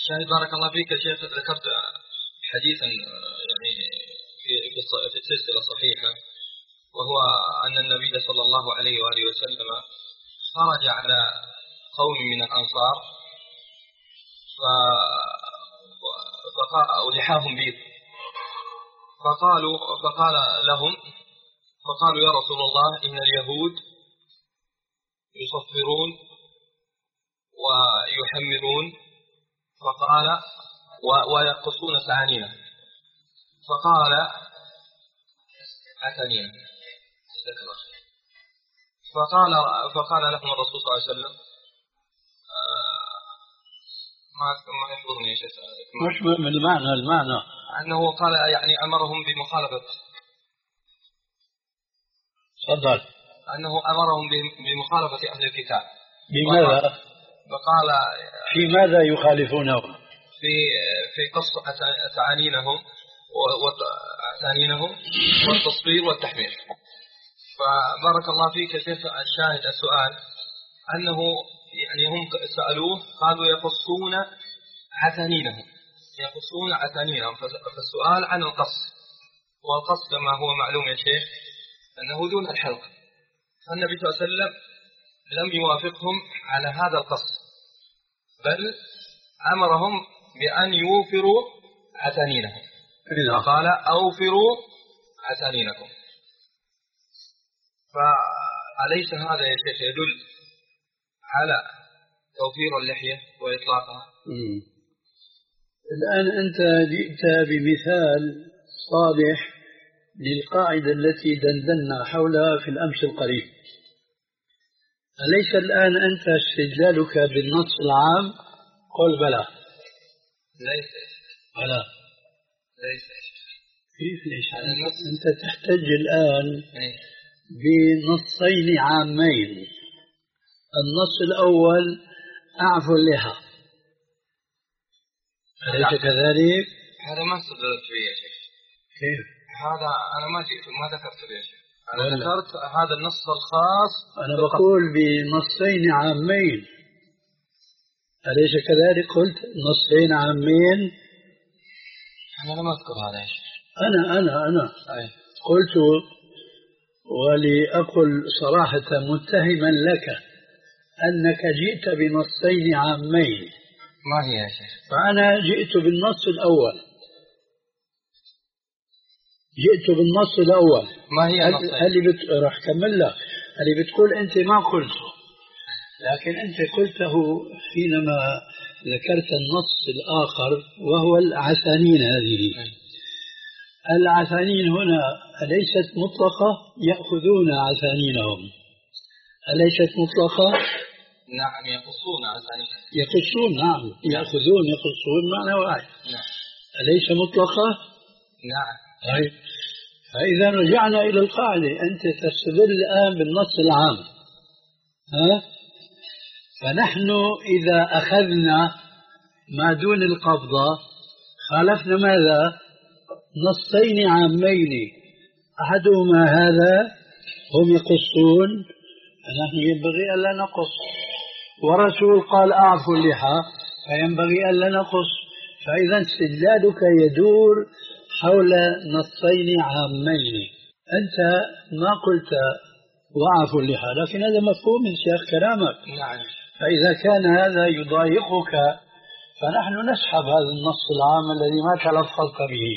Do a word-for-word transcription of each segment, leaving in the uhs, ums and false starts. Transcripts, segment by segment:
شاهد بارك الله فيك يا شيخ، ذكرت حديثا يعني في في سلسلة صحيحة، وهو أن النبي صلى الله عليه وآله وسلم خرج على قوم من الأنصار ولحاهم بيض، فقالوا فقال لهم فقالوا يا رسول الله إن اليهود يصفرون ويحمرون، فقال ويقصون سعانينا، فقال عسانينا، فقال فقال لهم الرسول صلى الله عليه وسلم ما ما يحضرني شيء مش من المعنى المعنى أنه قال يعني أمرهم بمخالفة. تفضل. أنه أمرهم بمخالفة أهل الكتاب. بماذا؟ فقال في ماذا يخالفونه؟ في في قص أسانينهم وأسانينهم والتصوير والتحمير. فبارك الله فيك يا شيخ، الشاهد السؤال أنه يعني هم سألوه قالوا يقصون عسانينهم يقصون عسانينهم فالسؤال عن القص، والقص كما هو معلوم يا شيخ أنه دون الحلق، فالنبي صلى الله عليه وسلم لم يوافقهم على هذا القص، بل أمرهم بأن يوفروا عسانينهم، فقال أوفروا عسانينكم. فأليس هذا يا شيخ يدل على توفير اللحية وإطلاقها؟ مم. الآن أنت جئت بمثال صالح للقاعدة التي دندنا حولها في الأمس القريب. أليس الآن أنت استدلالك بالنص العام؟ قل بلى. ليس بلى. ليس. كيف ليش؟ أنت تحتج الآن بنصين عامين. النص الأول أعفو اللحى، أليس كذلك؟ هذا ما استدلت فيه يا شيخ. كيف؟ هذا أنا ما جئت ما ذكرت يا شيخ، أنا ذكرت هذا النص الخاص. أنا بقول بنصين عامين، أليس كذلك؟ قلت نصين عامين. أنا لم أذكر هذا يا شيخ. أنا أنا أنا أي. قلت ولأقل صراحة متهما لك أنك جئت بنصين عامين. ما هي يا شيخ؟ فأنا جئت بالنص الأول جئت بالنص الأول ما هي النص؟ اللي بت... راح كمل لك. اللي بتقول أنت ما قلته، لكن أنت قلته حينما ذكرت النص الآخر وهو العسانين. هذه العسانين هنا أليست مطلقة؟ يأخذون عسانينهم، أليست مطلقة؟ نعم يقصون عسانينهم. يقصون، نعم يأخذون يقصون معنى واحد. نعم. أليس مطلقة؟ نعم. طيب، فإذا رجعنا إلى القاعدة، أنت تستدل الآن بالنص العام، ها؟ فنحن إذا أخذنا ما دون القبضة خالفنا ماذا؟ نصين عامين، أحدهما هذا هم يقصون، نحن ينبغي ألا نقص، ورسول قال أعفوا اللحى فينبغي ألا نقص. فإذا استدلالك يدور حول نصين عامين. أنت ما قلت وأعفوا اللحى، لكن هذا مفهوم من سياق كلامك. نعم. فإذا كان هذا يضايقك فنحن نسحب هذا النص العام الذي ما تلفظت به،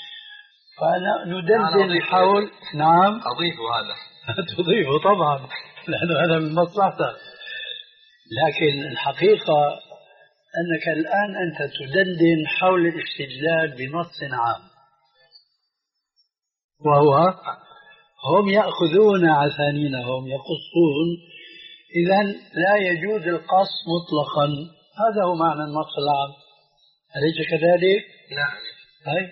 فندندن حول. نعم أضيف هذا. تضيفه طبعا لأنه هذا من مصلحتك، لكن الحقيقة أنك الآن أنت تدندن حول الاستدلال بنص عام، وهو هم يأخذون عسانينهم يقصون، إذن لا يجوز القص مطلقا. هذا هو معنى النص العام، أليس كذلك؟ نعم. طيب،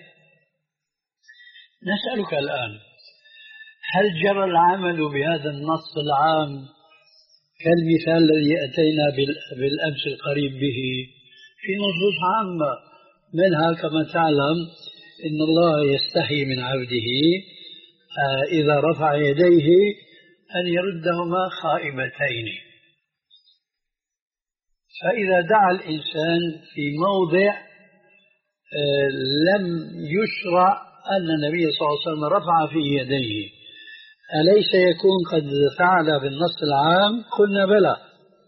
نسألك الآن، هل جرى العمل بهذا النص العام كالمثال الذي أتينا بالأمس القريب به في نصوص عامة؟ منها كما تعلم إن الله يستحي من عبده إذا رفع يديه أن يردهما خائبتين، فإذا دعا الإنسان في موضع لم يشرع أن النبي صلى الله عليه وسلم رفع فيه يديه، أليس يكون قد فعل بالنص العام؟ قلنا بلى.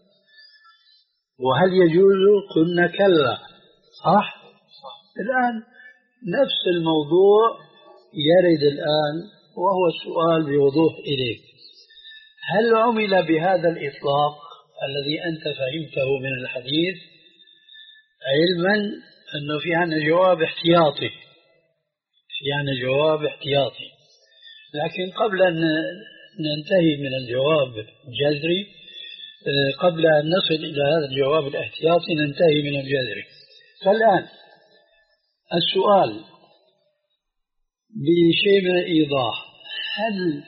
وهل يجوز؟ قلنا كلا. صح؟ الآن نفس الموضوع يرد الآن، وهو السؤال بوضوح إليك: هل عمل بهذا الإطلاق الذي أنت فهمته من الحديث، علما أنه في عنا جواب احتياطي، في عنا جواب احتياطي، لكن قبل أن ننتهي من الجواب الجذري، قبل أن نصل إلى هذا الجواب الاحتياطي ننتهي من الجذري. فالآن السؤال بشيء من الإيضاح: هل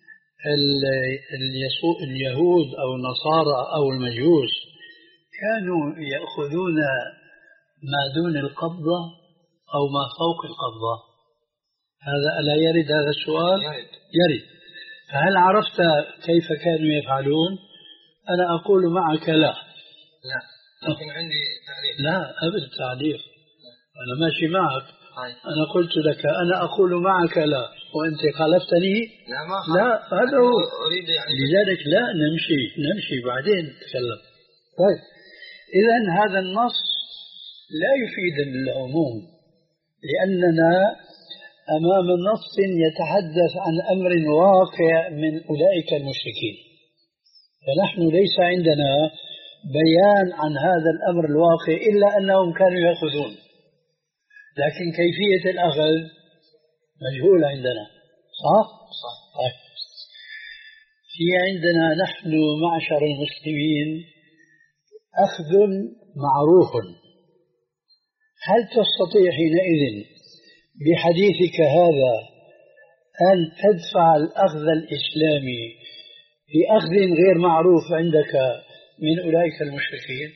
اليهود أو النصارى أو المجوس كانوا يأخذون ما دون القبضة أو ما فوق القبضة؟ هذا ألا يرد هذا السؤال؟ يرد. يرد. فهل عرفت كيف كانوا يفعلون؟ أنا أقول معك لا. لا، لكن عندي تعليق. لا أبدا تعليق، أنا ماشي معك. طيب. أنا قلت لك أنا أقول معك لا، وأنت خالفتني. لا ما خالف. لا هذا هو. أريد يعني لذلك لا نمشي نمشي بعدين نتكلم. طيب، إذن هذا النص لا يفيد العموم، لأننا أمام نص يتحدث عن أمر واقع من أولئك المشركين، فنحن ليس عندنا بيان عن هذا الأمر الواقع إلا أنهم كانوا يأخذون، لكن كيفية الأخذ مجهولة عندنا. صح؟ صح. طيب. في عندنا نحن معشر المسلمين أخذ معروف، هل تستطيع حينئذ بحديثك هذا أن تدفع الأخذ الإسلامي بأخذ غير معروف عندك من أولئك المشركين؟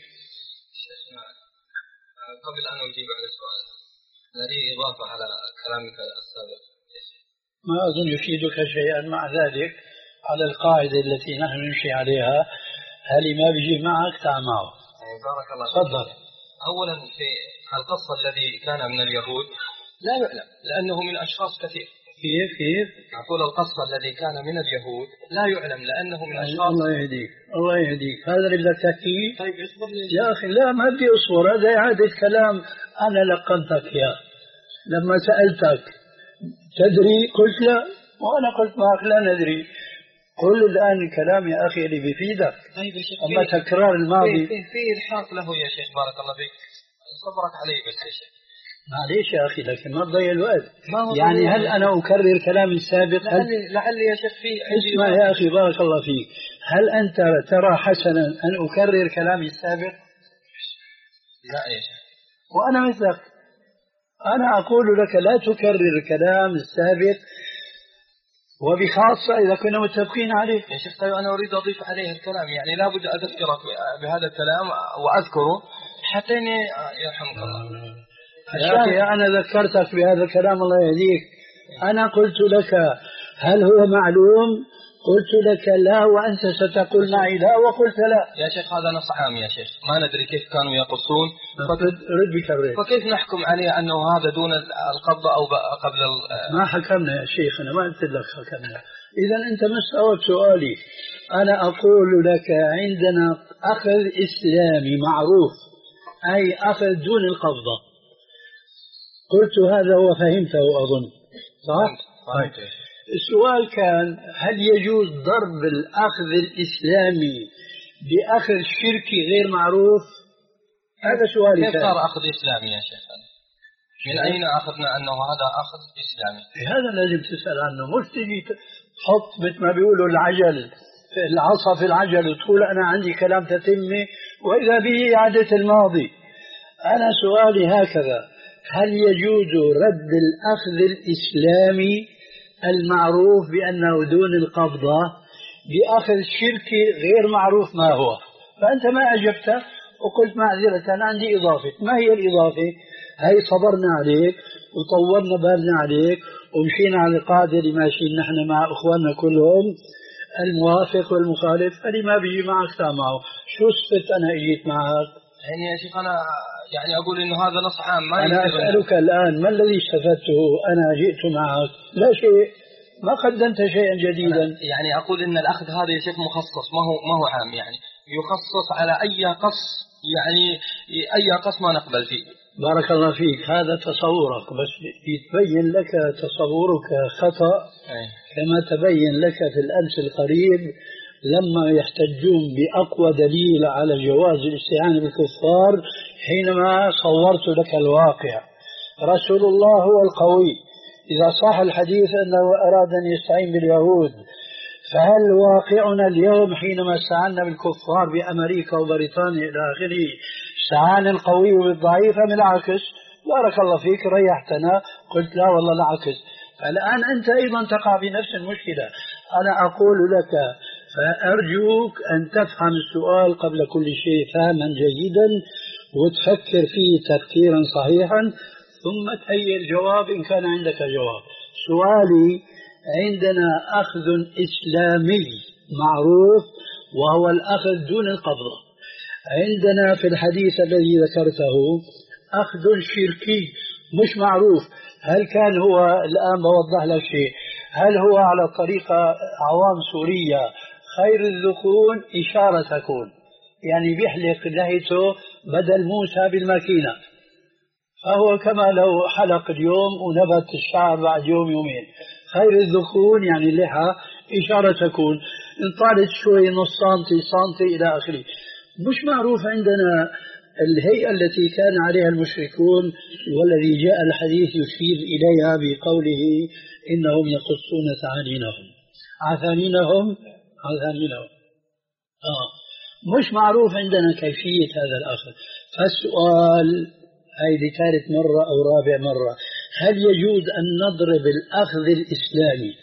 قبل أن أجيب على السؤال، هذه إضافة على كلامك السابق. ما أظن يفيدك شيئا مع ذلك على القاعدة التي نحن نمشي عليها: هل ما بيجي معك تعال معه. بارك الله فيك. تفضل. أولا في القصة الذي كان من اليهود لا يعلم، لأنه من أشخاص كثير. كيف كيف؟ أقول القصة الذي كان من اليهود لا يعلم لأنه من أشخاص. الله يهديك الله يهديك، هذا اللي بدك تحكيه. طيب اصبر لي يا أخي. لا ما بدي أصبر، هذا إعادة كلام أنا لقنتك إياه. لما سألتك تدري قلت لا، وأنا قلت معك لا ندري. قل الآن الكلام يا أخي اللي بيفيدك. طيب يا شيخ، أما تكرار الماضي في في إلحاق له يا شيخ. بارك الله فيك، صبرك علي بس يا شيخ. معليش يا أخي، لكن ما تضيع الوقت. ما هو يعني هل أنا أكرر كلامي السابق؟ لعلي, لعلي يا شيخ في اسمع يا أخي بارك الله فيك، هل أنت ترى حسنا أن أكرر كلامي السابق؟ لا يا شيخ. وأنا مثلك، أنا أقول لك لا تكرر الكلام السابق، وبخاصة إذا كنا متفقين عليه. يا شيخ طيب أنا أريد أضيف عليه الكلام، يعني لا بد أذكرك بهذا الكلام وأذكره حتى يرحمك الله. يا أخي أنا ذكرتك بهذا الكلام الله يهديك. أنا قلت لك هل هو معلوم؟ قلت لك لا، وأنت ستقول معي لا، وقلت لا. يا شيخ هذا نص عام يا شيخ، ما ندري كيف كانوا يقصون. رد بكرر. فكيف نحكم عليه أنه هذا دون القبضة أو قبل ال... ما حكمنا يا شيخ، أنا ما قلت لك حكمنا. إذا أنت ما استوعبت سؤالي. أنا أقول لك عندنا أخذ إسلامي معروف، أي أخذ دون القبضة. قلت هذا وفهمته أظن. صح؟ طيب. السؤال كان هل يجوز ضرب الأخذ الإسلامي بأخذ شركي غير معروف؟ هذا سؤالي. كيف صار أخذ إسلامي يا شيخ؟ من أين أخذنا أنه هذا أخذ إسلامي؟ هذا لازم تسأل عنه، مش تجي تحط مثل ما بيقولوا العجل العصا في العجل وتقول أنا عندي كلام تتمي وإذا به إعادة الماضي. أنا سؤالي هكذا: هل يجوز رد الأخذ الإسلامي المعروف بأنه دون القبضة بأخذ شركي غير معروف ما هو؟ فأنت ما أجبت وقلت معذرة أنا عندي إضافة. ما هي الإضافة؟ هي صبرنا عليك وطورنا بالنا عليك ومشينا على القاعدة اللي ماشيين نحن مع إخواننا كلهم، الموافق والمخالف اللي ما بيجي معك معه. شو صفت أنا إجيت معك؟ يعني يا شيخ أنا يعني أقول إنه هذا نص عام ما أنا أسألك الآن ما الذي استفدته أنا جئت معك؟ لا شيء، ما قدمت شيئا جديدا. يعني أقول إن الأخذ هذا يا شيخ مخصص، ما هو ما هو عام، يعني يخصص على أي قص، يعني أي قص ما نقبل فيه. بارك الله فيك، هذا تصورك، بس يتبين لك تصورك خطأ. أي. كما تبين لك في الأمس القريب لما يحتجون بأقوى دليل على جواز الاستعانة بالكفار حينما صورت لك الواقع. رسول الله هو القوي، إذا صح الحديث أنه أراد أن يستعين باليهود، فهل واقعنا اليوم حينما استعنا بالكفار بأمريكا وبريطانيا إلى آخره استعان القوي بالضعيف أم العكس؟ بارك الله فيك، ريحتنا، قلت لا والله العكس. فالآن أنت أيضا تقع بنفس المشكلة. أنا أقول لك فأرجوك أن تفهم السؤال قبل كل شيء فهما جيدا وتفكر فيه تفكيرا صحيحا ثم تهيئ الجواب إن كان عندك جواب. سؤالي: عندنا أخذ إسلامي معروف وهو الأخذ دون القبضة. عندنا في الحديث الذي ذكرته أخذ شركي مش معروف. هل كان هو، الآن بوضح لك شيء، هل هو على طريقة عوام سوريا خير الذكون إشارة تكون، يعني بيحلق لحيته بدل موسى بالماكينة، فهو كما لو حلق اليوم ونبت الشعر بعد يوم يومين. خير الذكون يعني اللحى إشارة تكون، إن طالت شوي نص سنتي سنتي إلى آخره. مش معروف عندنا الهيئة التي كان عليها المشركون والذي جاء الحديث يشير إليها بقوله إنهم يقصون ثعالينهم عثانينهم عثانينهم آه. مش معروف عندنا كيفية هذا الأخذ. فالسؤال هاي لثالث مرة أو رابع مرة: هل يجوز أن نضرب الأخذ الإسلامي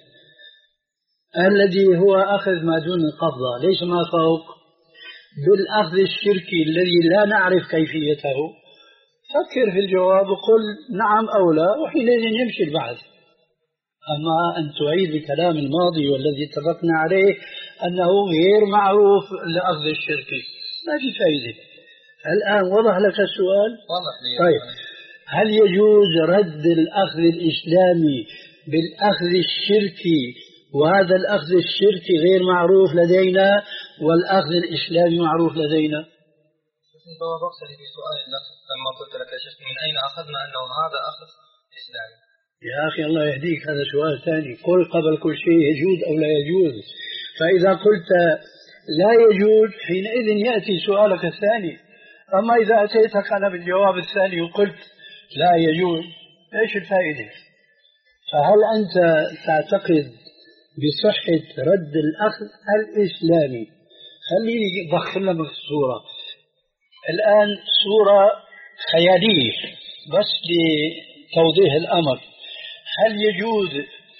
الذي هو أخذ ما دون القبضة ليس ما فوق بالأخذ الشركي الذي لا نعرف كيفيته؟ فكر في الجواب وقل نعم أو لا، وحينئذ يمشي البحث. أما أن تعيد الكلام الماضي والذي اتفقنا عليه أنه غير معروف الأخذ الشركي ما في فائدة. الآن وضح لك السؤال؟ واضح لي. طيب، هل يجوز رد الأخذ الإسلامي بالأخذ الشركي وهذا الأخذ الشركي غير معروف لدينا والأخذ الإسلامي معروف لدينا؟ بوضحت لي في سؤال لما قلت لك يا شيخ من أين أخذنا أنه هذا أخذ إسلامي؟ يا أخي الله يهديك، هذا سؤال ثاني. قل قبل كل شيء يجوز أو لا يجوز. فإذا قلت لا يجوز حينئذ يأتي سؤالك الثاني. أما إذا أتيتك أنا بالجواب الثاني وقلت لا يجوز، إيش الفائدة؟ فهل أنت تعتقد بصحة رد الأخذ الإسلامي؟ خليني أضخم لك الصورة الآن، صورة خيالية بس لتوضيح الأمر. هل يجوز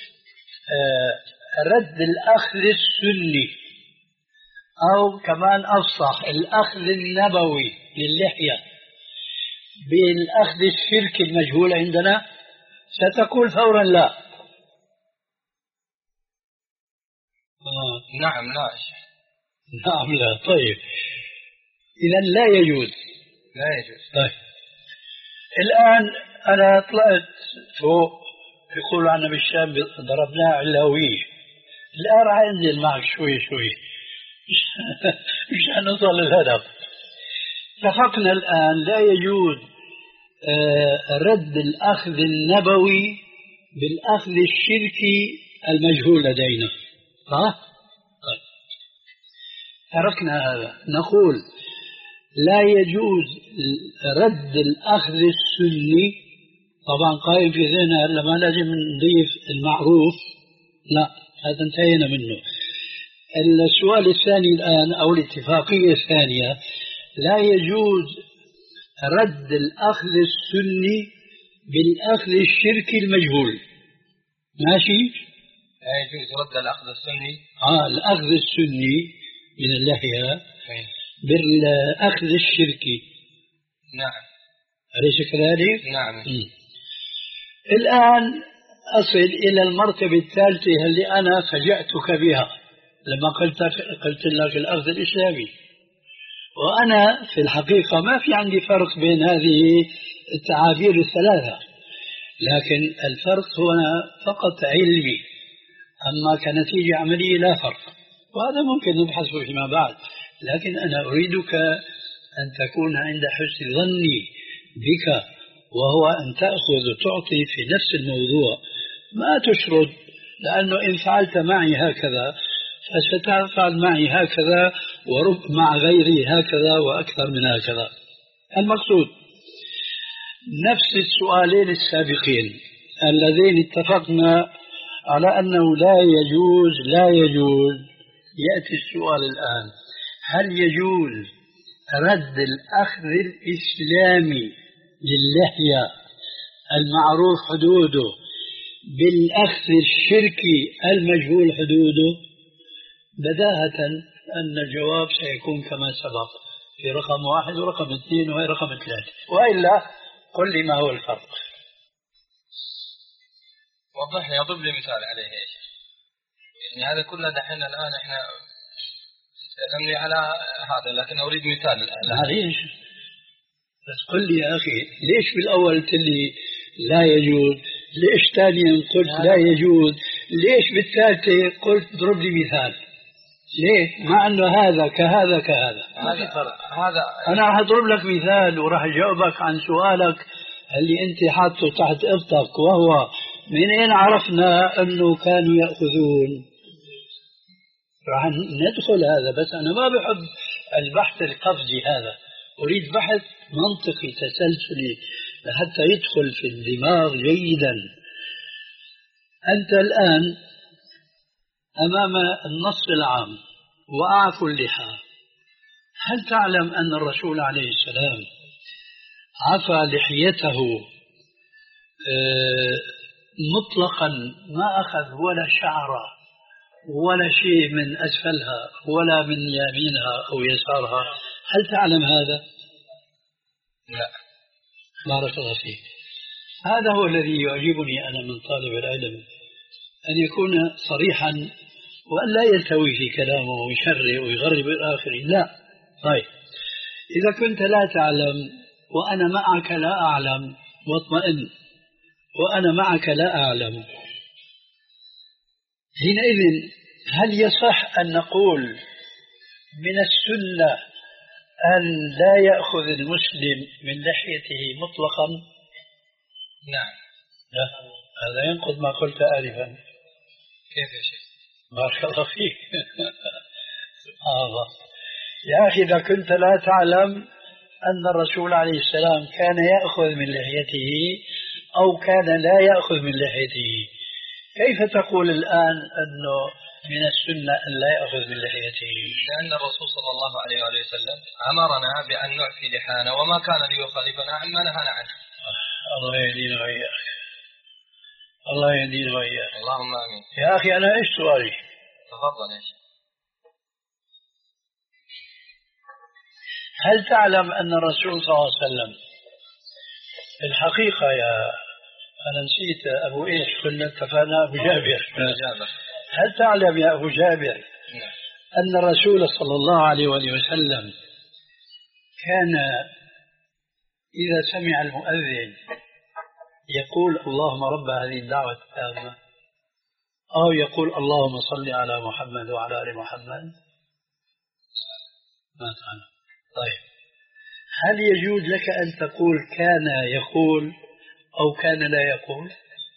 رد الأخذ السني أو كمان أفصح الأخذ النبوي للحية بالأخذ الشركي المجهول عندنا؟ ستقول فورا لا. آه. نعم لا. نعم لا. طيب إذا لا يجوز. لا يجوز. طيب الآن أنا طلعت فوق، يقول عنا بالشام ضربناه علوية. الآن راح أنزل معك شوي شوي مش نوصل للهدف. اتفقنا الآن لا يجوز رد الأخذ النبوي بالأخذ الشركي المجهول لدينا، ها؟ طيب تركنا هذا، نقول لا يجوز رد الأخذ السني. طبعا قائم في ذهننا لما لازم نضيف المعروف، لا هذا انتهينا منه. السؤال الثاني الآن أو الاتفاقية الثانية: لا يجوز رد الأخذ السني بالأخذ الشركي المجهول. ماشي؟ لا يجوز رد الأخذ السني آه الأخذ السني من اللحية بالأخذ الشركي. نعم. أليس كذلك؟ نعم. م. الآن أصل إلى المرتبة الثالثة اللي أنا فجأتك بها. لما قلت قلت لك الأخذ الإسلامي. وأنا في الحقيقة ما في عندي فرق بين هذه التعابير الثلاثة، لكن الفرق هنا فقط علمي، أما كنتيجة عملية لا فرق، وهذا ممكن نبحثه فيما بعد. لكن أنا أريدك أن تكون عند حسن ظني بك، وهو أن تأخذ وتعطي في نفس الموضوع، ما تشرد، لأنه إن فعلت معي هكذا فستفعل معي هكذا، ورب مع غيري هكذا وأكثر من هكذا. المقصود نفس السؤالين السابقين اللذين اتفقنا على أنه لا يجوز لا يجوز يأتي السؤال الآن: هل يجوز رد الأخذ الإسلامي للحية المعروف حدوده بالأخذ الشركي المجهول حدوده؟ بداهة أن الجواب سيكون كما سبق في رقم واحد ورقم اثنين وهي رقم ثلاثة، وإلا قل لي ما هو الفرق. وضح لي، أضرب لي مثال عليه يا شيخ. يعني هذا كله دحين الآن احنا نملي على هذا، لكن أريد مثال. معليش، بس قل لي يا أخي، ليش بالأول قلت لي لا يجوز؟ ليش ثانيا قلت لا يجوز؟ ليش بالثالثة قلت ضرب لي مثال؟ ليه؟ مع أنه هذا كهذا كهذا ما في فرق. هذا أنا راح أضرب لك مثال وراح أجاوبك عن سؤالك اللي أنت حاطه تحت إبطك، وهو من أين عرفنا أنه كانوا يأخذون؟ راح ندخل هذا، بس أنا ما بحب البحث القفزي هذا، أريد بحث منطقي تسلسلي لحتى يدخل في الدماغ جيدا. أنت الآن أمام النص العام وأعفوا اللحى. هل تعلم أن الرسول عليه السلام عفى لحيته مطلقا، ما أخذ ولا شعرة ولا شيء من أسفلها ولا من يمينها أو يسارها؟ هل تعلم هذا؟ لا. بارك الله فيك. هذا هو الذي يعجبني أنا من طالب العلم، أن يكون صريحا وأن لا يلتوي في كلامه ويشرع ويغرب الآخرين. لا. طيب، إذا كنت لا تعلم وأنا معك لا أعلم، واطمئن، وأنا معك لا أعلم، حينئذ هل يصح أن نقول من السنة أن لا يأخذ المسلم من لحيته مطلقا؟ نعم. لا، هذا ينقض ما قلت آلفا. كيف يا شيخ؟ بارك الله فيك. سبحان الله يا أخي، إذا كنت لا تعلم أن الرسول عليه السلام كان يأخذ من لحيته أو كان لا يأخذ من لحيته، كيف تقول الآن أنه من السنة أن لا يأخذ من لحيته؟ لأن الرسول صلى الله عليه وآله وسلم أمرنا بأن نعفي لحانا، وما كان ليخالفنا عما نهانا عنه. الله يهدينا وإياك، الله يهدينا وإياك. اللهم آمين. يا أخي أنا إيش سؤالي؟ تفضل يا شيخ. هل تعلم أن الرسول صلى الله عليه وسلم الحقيقة، يا أنا نسيت أبو إيش كنا اتفقنا، أبو جابر. هل تعلم يا أبو جابر أن الرسول صلى الله عليه وآله وسلم كان إذا سمع المؤذن يقول اللهم رب هذه الدعوة التامة، أو يقول اللهم صل على محمد وعلى آل محمد؟ ما تعلم. طيب، هل يجوز لك أن تقول كان يقول أو كان لا يقول؟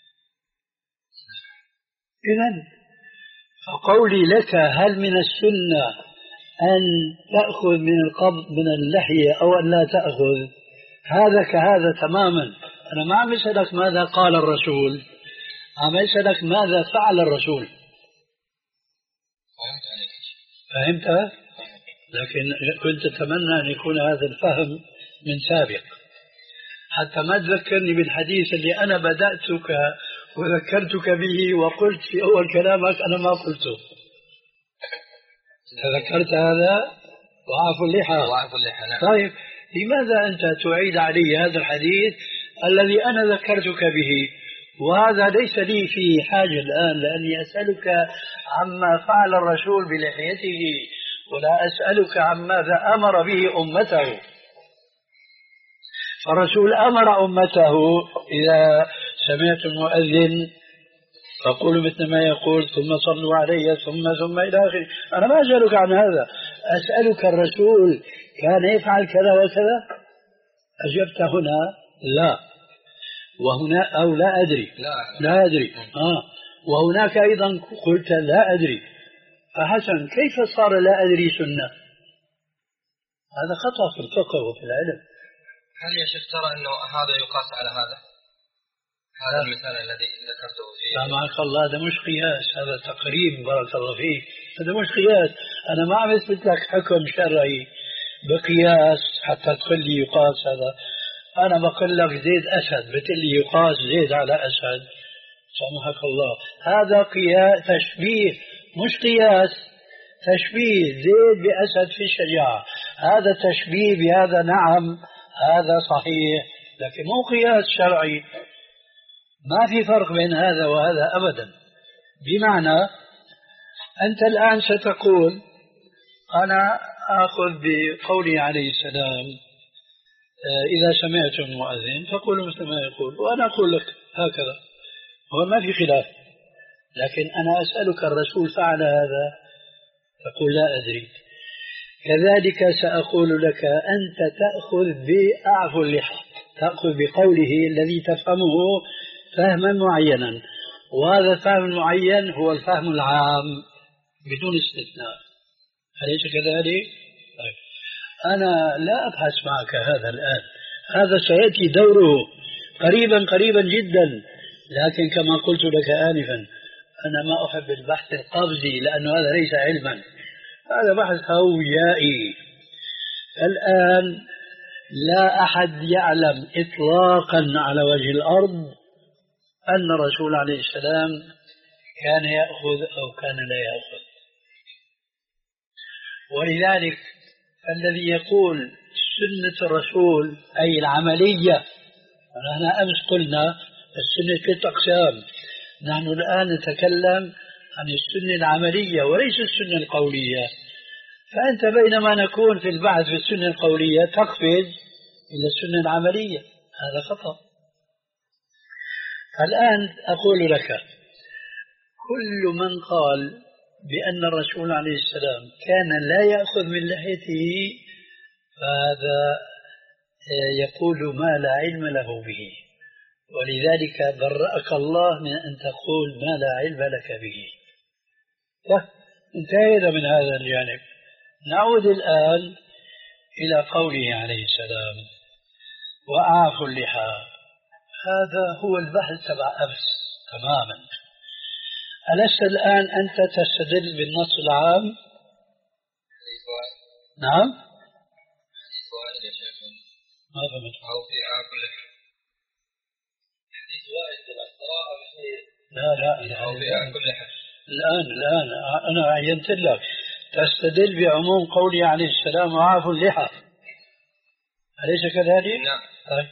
إذن فقولي لك هل من السنة أن تأخذ من القبض من اللحية أو أن لا تأخذ، هذا كهذا تماما. أنا ما عم أسألك ماذا قال الرسول، عم أسألك ماذا فعل الرسول. فهمت؟ لكن كنت أتمنى أن يكون هذا الفهم من سابق، حتى ما تذكرني بالحديث اللي أنا بدأتك وذكرتك به وقلت في أول كلامك أنا ما قلته. تذكرت هذا؟ وعفوا اللحى. وعفوا اللحى، نعم. طيب، لماذا أنت تعيد علي هذا الحديث الذي أنا ذكرتك به وهذا ليس لي فيه حاجة الآن، لأني أسألك عما فعل الرسول بلحيته، ولا أسألك عن ماذا أمر به أمته. فالرسول أمر أمته إذا سمعت المؤذن فقولوا مثل ما يقول ثم صلوا علي ثم ثم إلى آخره. أنا ما أسألك عن هذا، أسألك الرسول كان يفعل كذا وكذا؟ أجبت هنا لا، وهنا أو لا أدري لا, لا أدري آه. وهناك أيضا قلت لا أدري. فحسن، كيف صار لا أدري سنة؟ هذا خطأ في الفقه وفي العلم. هل يا شيخ ترى أنه هذا يقاس على هذا؟ هذا المثال الذي ذكرته فيه سامحك الله، هذا مش قياس، هذا تقريب بارك الله فيك. هذا مش قياس، أنا ما عم أثبت لك حكم شرعي بقياس حتى تقول لي يقاس. هذا أنا بقول لك زيد أسد بتقول لي يقاس زيد على أسد، سامحك الله. هذا قياس تشبيه مش قياس، تشبيه زيد بأسد في الشجاعة، هذا تشبيه بهذا، نعم هذا صحيح، لكن مو قياس شرعي. ما في فرق بين هذا وهذا أبدا. بمعنى أنت الآن ستقول أنا أخذ بقوله عليه السلام إذا سمعتم المؤذن فقولوا مثل ما يقول، وأنا أقول لك هكذا، هو ما في خلاف. لكن أنا أسألك الرسول فعل هذا تقول لا أدري. كذلك سأقول لك أنت تأخذ بأعفو اللحى، تأخذ بقوله الذي تفهمه فهما معينا، وهذا الفهم المعين هو الفهم العام بدون استثناء، أليس كذلك؟ طيب. أنا لا أبحث معك هذا الآن، هذا سيأتي دوره قريبا قريبا جدا. لكن كما قلت لك آنفا أنا ما أحب البحث القفزي، لأنه هذا ليس علما، هذا بحث هويائي. الآن لا أحد يعلم إطلاقا على وجه الأرض أن الرسول عليه السلام كان يأخذ أو كان لا يأخذ. ولذلك الذي يقول سنة الرسول أي العملية، ونحن أمس قلنا السنة ثلاث أقسام، نحن الآن نتكلم عن السنة العملية وليس السنة القولية. فأنت بينما نكون في البحث في السنة القولية تقفز إلى السنة العملية، هذا خطأ. الآن أقول لك كل من قال بأن الرسول عليه السلام كان لا يأخذ من لحيته فهذا يقول ما لا علم له به، ولذلك برأك الله من أن تقول ما لا علم لك به. انتهينا من هذا الجانب. نعود الآن إلى قوله عليه السلام وأعفوا اللحى. هذا هو البحث تبع أمس تماما. ألست الآن أنت تستدل بالنص العام؟ نعم؟ ما فهمت. أو في أعفوا اللحى حديث وائل بالقراءة لا لا أو في أعفوا اللحى. الآن الآن أنا عينت لك تستدل بعموم قوله عليه السلام وأعفوا اللحى، أليس كذلك؟ نعم. طيب.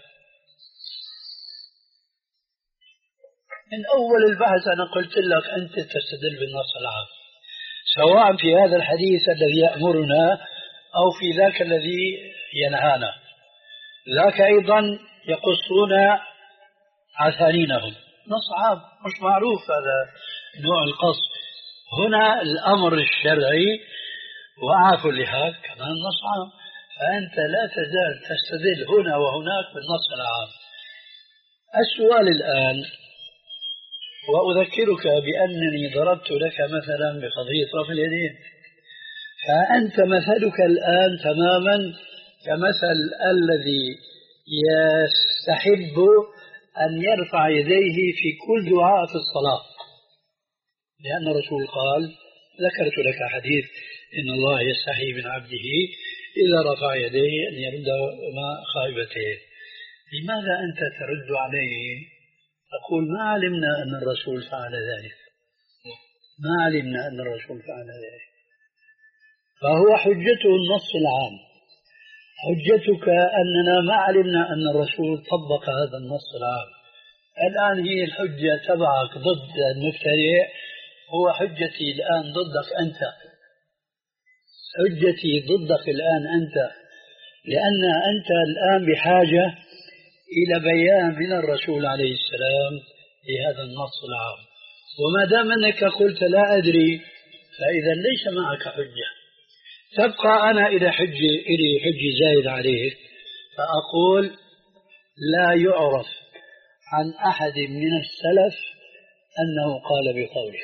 من أول البحث أنا قلت لك أنت تستدل بالنص العام، سواء في هذا الحديث الذي يأمرنا أو في ذاك الذي ينهانا. ذاك أيضا يقصون عثانينهم، نص عام مش معروف هذا نوع القص. هنا الأمر الشرعي وأعفوا اللحى كمان نص عام، فأنت لا تزال تستدل هنا وهناك بالنص العام. السؤال الآن، وأذكرك بأنني ضربت لك مثلا بقضية رفع اليدين، فأنت مثلك الآن تماما كمثل الذي يستحب أن يرفع يديه في كل دعاء في الصلاة، لأن الرسول قال ذكرت لك حديث إن الله يستحي من عبده إذا رفع يديه أن يرد ما خائبته. لماذا أنت ترد عليه تقول ما علمنا أن الرسول فعل ذلك، ما علمنا أن الرسول فعل ذلك؟ فهو حجته النص العام، حجتك أننا ما علمنا أن الرسول طبق هذا النص العام. الآن هي الحجة تبعك ضد المبتدع، هو حجتي الآن ضدك أنت، حجتي ضدك الآن أنت، لأن أنت الآن بحاجة إلى بيان من الرسول عليه السلام لهذا النص العام، وما دام أنك قلت لا أدري فإذا ليس معك حجة. تبقى أنا إلى حجة إلي حجة زايد عليك، فأقول لا يعرف عن أحد من السلف أنه قال بقولك،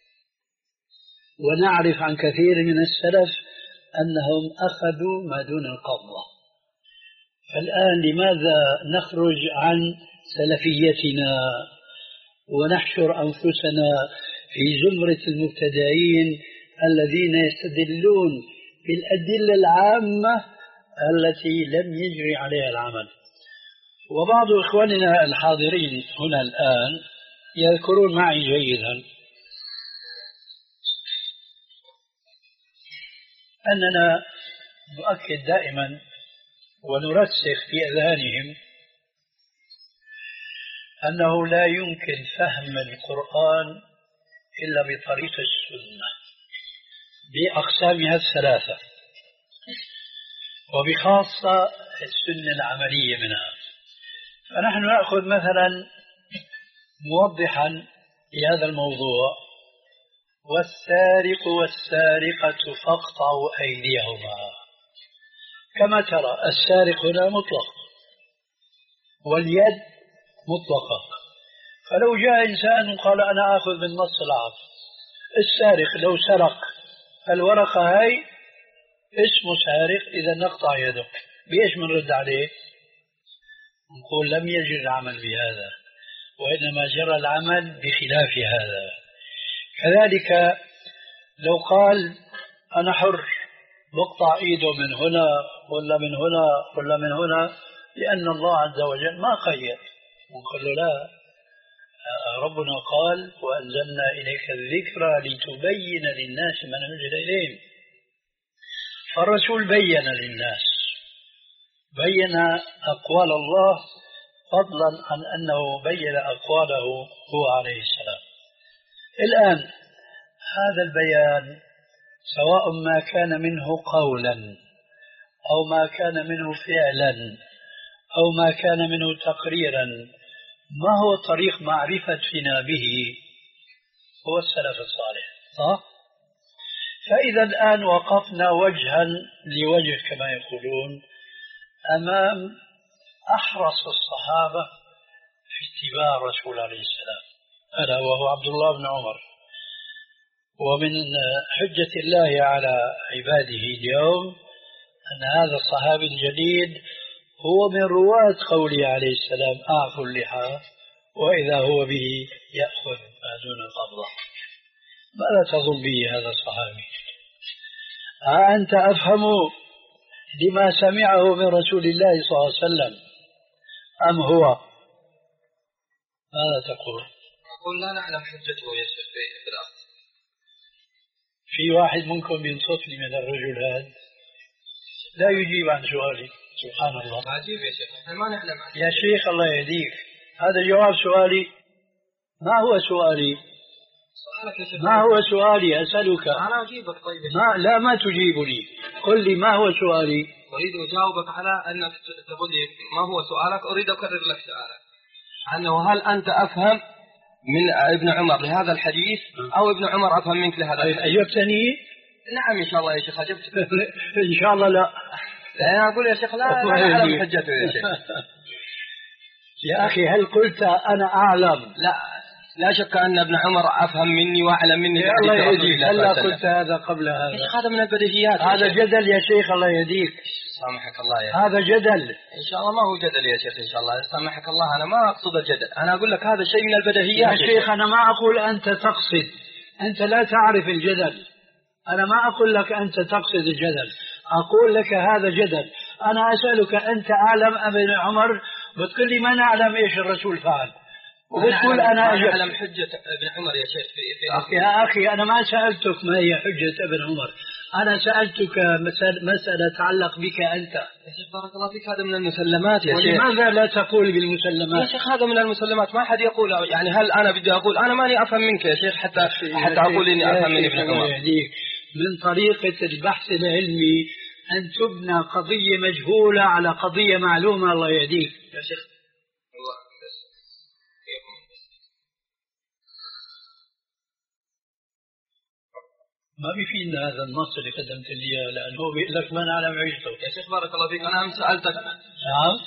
ونعرف عن كثير من السلف أنهم أخذوا ما دون القبضة. فالآن لماذا نخرج عن سلفيتنا ونحشر أنفسنا في زمرة المبتدعين الذين يستدلون بالأدلة العامة التي لم يجري عليها العمل؟ وبعض إخواننا الحاضرين هنا الآن يذكرون معي جيدا أننا نؤكد دائما ونرسخ في أذهانهم أنه لا يمكن فهم القرآن إلا بطريق السنة بأقسامها الثلاثة، وبخاصة السنة العملية منها. فنحن نأخذ مثلا موضحا لهذا الموضوع: والسارق والسارقة فاقطعوا أيديهما. كما ترى السارق هنا مطلق واليد مطلقة، فلو جاء إنسان وقال أنا آخذ من نص العام، السارق لو سرق الورقة هاي اسمه سارق، إذا نقطع يده، بإيش منرد عليه؟ نقول لم يجري العمل بهذا، وإنما جرى العمل بخلاف هذا. كذلك لو قال أنا حر بقطع إيده من هنا ولا من هنا ولا من هنا، لأن الله عز وجل ما قيد، نقول له لا، ربنا قال وأنزلنا إليك الذكر لتبين للناس ما نزل إليهم. فالرسول بين للناس، بين أقوال الله، فضلا عن أنه بين أقواله هو عليه السلام. الآن هذا البيان سواء ما كان منه قولا أو ما كان منه فعلا أو ما كان منه تقريرا، ما هو طريق معرفتنا به؟ هو السلف الصالح، صح؟ فإذا الآن وقفنا وجها لوجه كما يقولون أمام أحرص الصحابة في اتباع الرسول عليه السلام، ألا وهو عبد الله بن عمر. ومن حجة الله على عباده اليوم أن هذا الصحابي الجليل هو من رواة قوله عليه السلام أعفوا اللحى، وإذا هو به يأخذ ما دون القبضة. ماذا تظن به هذا الصحابي؟ أنت أفهم لما سمعه من رسول الله صلى الله عليه وسلم أم هو؟ ماذا تقول؟ أقول لا نعلم حجته يا شيخ في الأرض. في واحد منكم بينصفني من الرجل هذا لا يجيب عن سؤالي، سبحان الله. ما أجيب يا شيخ، احنا ما نعلم عنه. يا شيخ الله يهديك، هذا جواب سؤالي؟ ما هو سؤالي؟ سؤالك يا شيخ. ما هو سؤالي؟ أسألك. أنا أجيبك. طيب ما لا ما تجيبني، قل لي ما هو سؤالي. أريد أجاوبك على أنك تقول لي ما هو سؤالك. أريد أكرر لك سؤالك أنه هل أنت أفهم من ابن عمر لهذا الحديث أو ابن عمر أفهم منك لهذا الحديث؟ أجبتني؟ نعم إن شاء الله يا شيخ أجبتك. إن شاء الله لا. لا أنا أقول يا شيخ لا أعلم حجته يا شيخ. يا أخي هل قلت أنا أعلم؟ لا لا شك أن ابن عمر أفهم مني وأعلم مني. يا الله يهديك، هلا قلت هذا قبل هذا؟ هذا من البديهيات. هذا جدل يا شيخ، الله يهديك. سامحك الله يا شيخ. هذا جدل إن شاء الله. ما هو جدل يا شيخ إن شاء الله. سامحك الله، أنا ما أقصد الجدل، أنا أقول لك هذا شيء من البديهيات يا شيخ. أنا ما أقول أنت تقصد، أنت لا تعرف الجدل. أنا ما أقول لك أنت تقصد الجدل، أقول لك هذا جدل. أنا أسألك أنت أعلم أم ابن عمر؟ بتقول لي ما نعلم إيش الرسول فعل، وبتقول أنا أعلم حجة ابن عمر يا شيخ في, في أخي. يا أخي أنا ما سألتك ما هي حجة ابن عمر، أنا سألتك مسألة تتعلق بك أنت يا شيخ بارك الله فيك، هذا من المسلمات يا شيخ. ولماذا لا تقول بالمسلمات؟ يا شيخ هذا من المسلمات، ما حد يقول. يعني هل أنا بدي أقول أنا ماني أفهم منك يا شيخ حتى حتى أقول إني أفهم من ابن عمر؟ من طريقة البحث العلمي أن تبنى قضية مجهولة على قضية معلومة. الله يهديك يا شيخ. الله ما بيفيدنا هذا النص اللي قدمت لي اياه، لانه هو بيقول لك ما نعلم عيشته. يا شيخ بارك الله فيك، انا سالتك. نعم.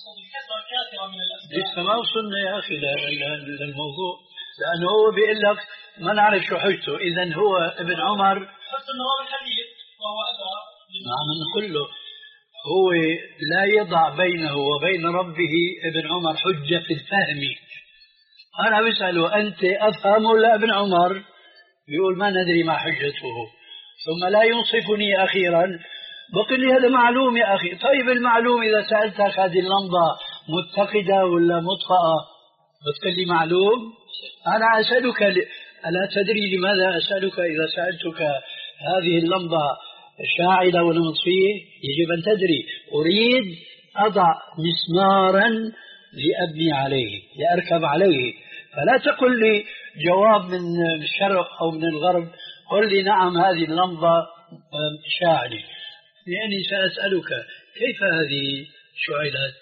لسه ما وصلنا يا اخي للموضوع، لانه هو بيقول لك ما نعرف شو حجته. اذا هو ابن عمر حجة النظام الحديث وهو أدرى. نعم نقول له هو لا يضع بينه وبين ربه ابن عمر حجة في الفهم. أنا بسأله أنت أفهم ولا ابن عمر؟ يقول ما ندري ما حجته، ثم لا ينصفني أخيرا بقول لي هذا معلوم يا أخي. طيب المعلوم إذا سألتك هذه اللمبة متقدة ولا مطفأة بتقول لي معلوم. أنا أسألك ل... ألا تدري لماذا أسألك؟ إذا سألتك هذه اللمبة شاعلة ولا مطفية يجب أن تدري. أريد أضع مسمارا لأبني عليه لأركب عليه، فلا تقل لي جواب من الشرق أو من الغرب قل لي نعم هذه اللمبة شاعلة، لأني سأسألك كيف هذه شعلت؟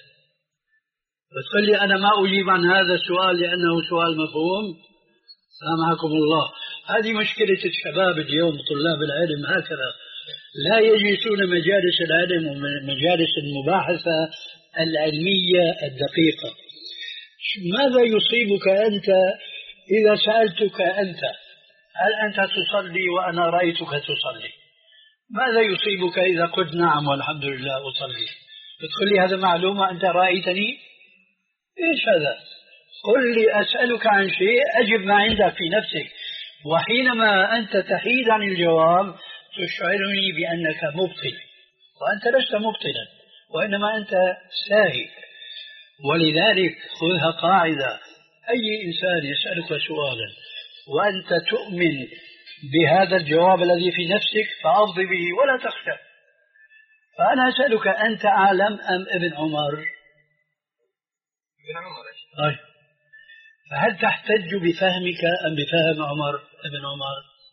بتقول لي أنا ما أجيب عن هذا السؤال لأنه سؤال مفهوم. سامحكم الله. هذه مشكلة الشباب اليوم، طلاب العلم هكذا لا يجلسون مجالس العلم ومجالس المباحثة العلمية الدقيقة. ماذا يصيبك أنت إذا سألتك أنت هل أنت تصلي وأنا رأيتك تصلي؟ ماذا يصيبك إذا قلت نعم والحمد لله أصلي؟ بتقول لي هذا معلومة أنت رأيتني؟ إيش هذا؟ قل لي أسألك عن شيء أجب ما عندك في نفسك، وحينما أنت تحيد عن الجواب تشعرني بأنك مبطل، وأنت لست مبطلا وإنما أنت ساهي. ولذلك خذها قاعدة، أي إنسان يسألك سؤالا وأنت تؤمن بهذا الجواب الذي في نفسك فأرض به ولا تخشى. فأنا أسألك أنت أعلم أم ابن عمر؟ ابن عمر. طيب فهل تحتج بفهمك أم بفهم عمر ابن عمر؟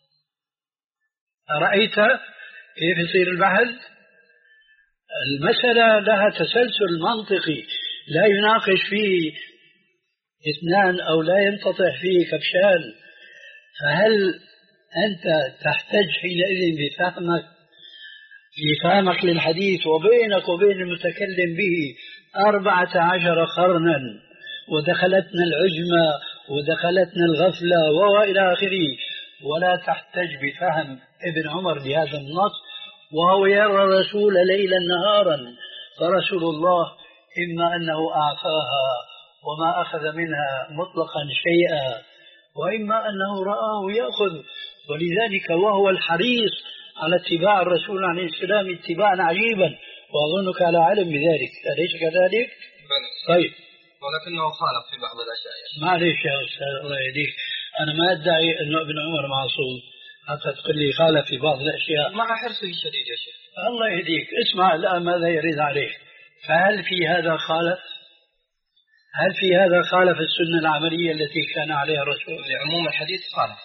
أرأيت كيف يصير البحث؟ المسألة لها تسلسل منطقي لا يناقش فيه اثنان أو لا ينتطح فيه كبشان. فهل أنت تحتج حينئذ بفهمك بفهمك للحديث وبينك وبين المتكلم به أربعة عشر قرنا ودخلتنا العجمة ودخلتنا الغفلة وإلى آخره، ولا تحتج بفهم ابن عمر بهذا النص وهو يرى الرسول ليلا نهارا، فرسول الله إما أنه أعفاها وما أخذ منها مطلقا شيئا، وإما أنه رآه يأخذ، ولذلك وهو الحريص على اتباع الرسول عليه السلام اتباعا عجيبا، وأظنك على علم بذلك، أليس كذلك؟ طيب، ولكنه خالف في بعض الأشياء. معليش يا أستاذ الله يهديك، أنا ما أدعي أنه ابن عمر معصوم حتى تقول لي خالف في بعض الأشياء مع حرصه الشديد يا شيخ. الله يهديك. اسمع الآن ماذا يريد عليه. فهل في هذا خالف؟ هل في هذا خالف السنة العملية التي كان عليها الرسول؟ لعموم الحديث خالف.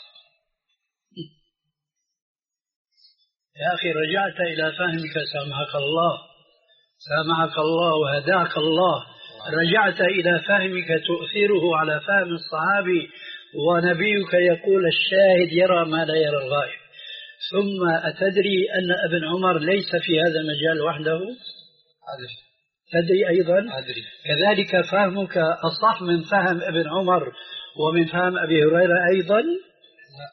يا أخي رجعت إلى فهمك سامحك الله، سامحك الله وهداك الله، رجعت إلى فهمك تؤثره على فهم الصحابي، ونبيك يقول الشاهد يرى ما لا يرى الغائب. ثم أتدري أن ابن عمر ليس في هذا المجال وحده؟ أدري. تدري أيضا؟ أدري. كذلك فهمك أصح من فهم ابن عمر ومن فهم أبي هريرة أيضا؟ لا،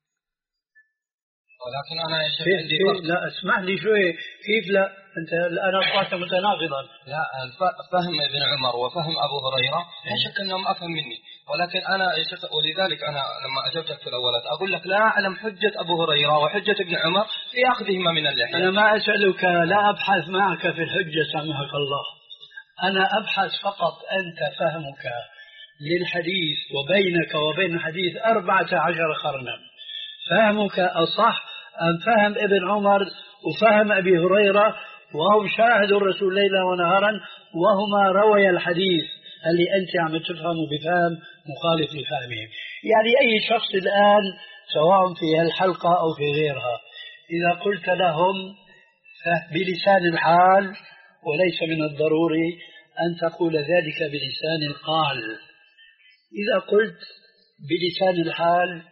ولكن أنا يا شيخ عندي فرق. لا اسمح لي شوي، كيف لا؟ أنت الآن أصبحت متناقضا. لا، فهم ابن عمر وفهم أبو هريرة لا شك أنهم أفهم مني، ولكن أنا يا شيخ، ولذلك أنا لما أجبتك في الأولات أقول لك لا أعلم حجة أبو هريرة وحجة ابن عمر في أخذهما من اللحية. أنا ما أسألك، لا أبحث معك في الحجة سامحك الله، أنا أبحث فقط أنت فهمك للحديث وبينك وبين الحديث أربعة عشر قرنا، فهمك أصح أم فهم ابن عمر وفهم أبي هريرة وهم شاهدوا الرسول ليلا ونهارا وهما روي الحديث اللي أنت عم تفهموا بفهم مخالف لفهمهم. يعني أي شخص الآن سواء في الحلقة أو في غيرها إذا قلت لهم بلسان الحال، وليس من الضروري أن تقول ذلك بلسان القال، إذا قلت بلسان الحال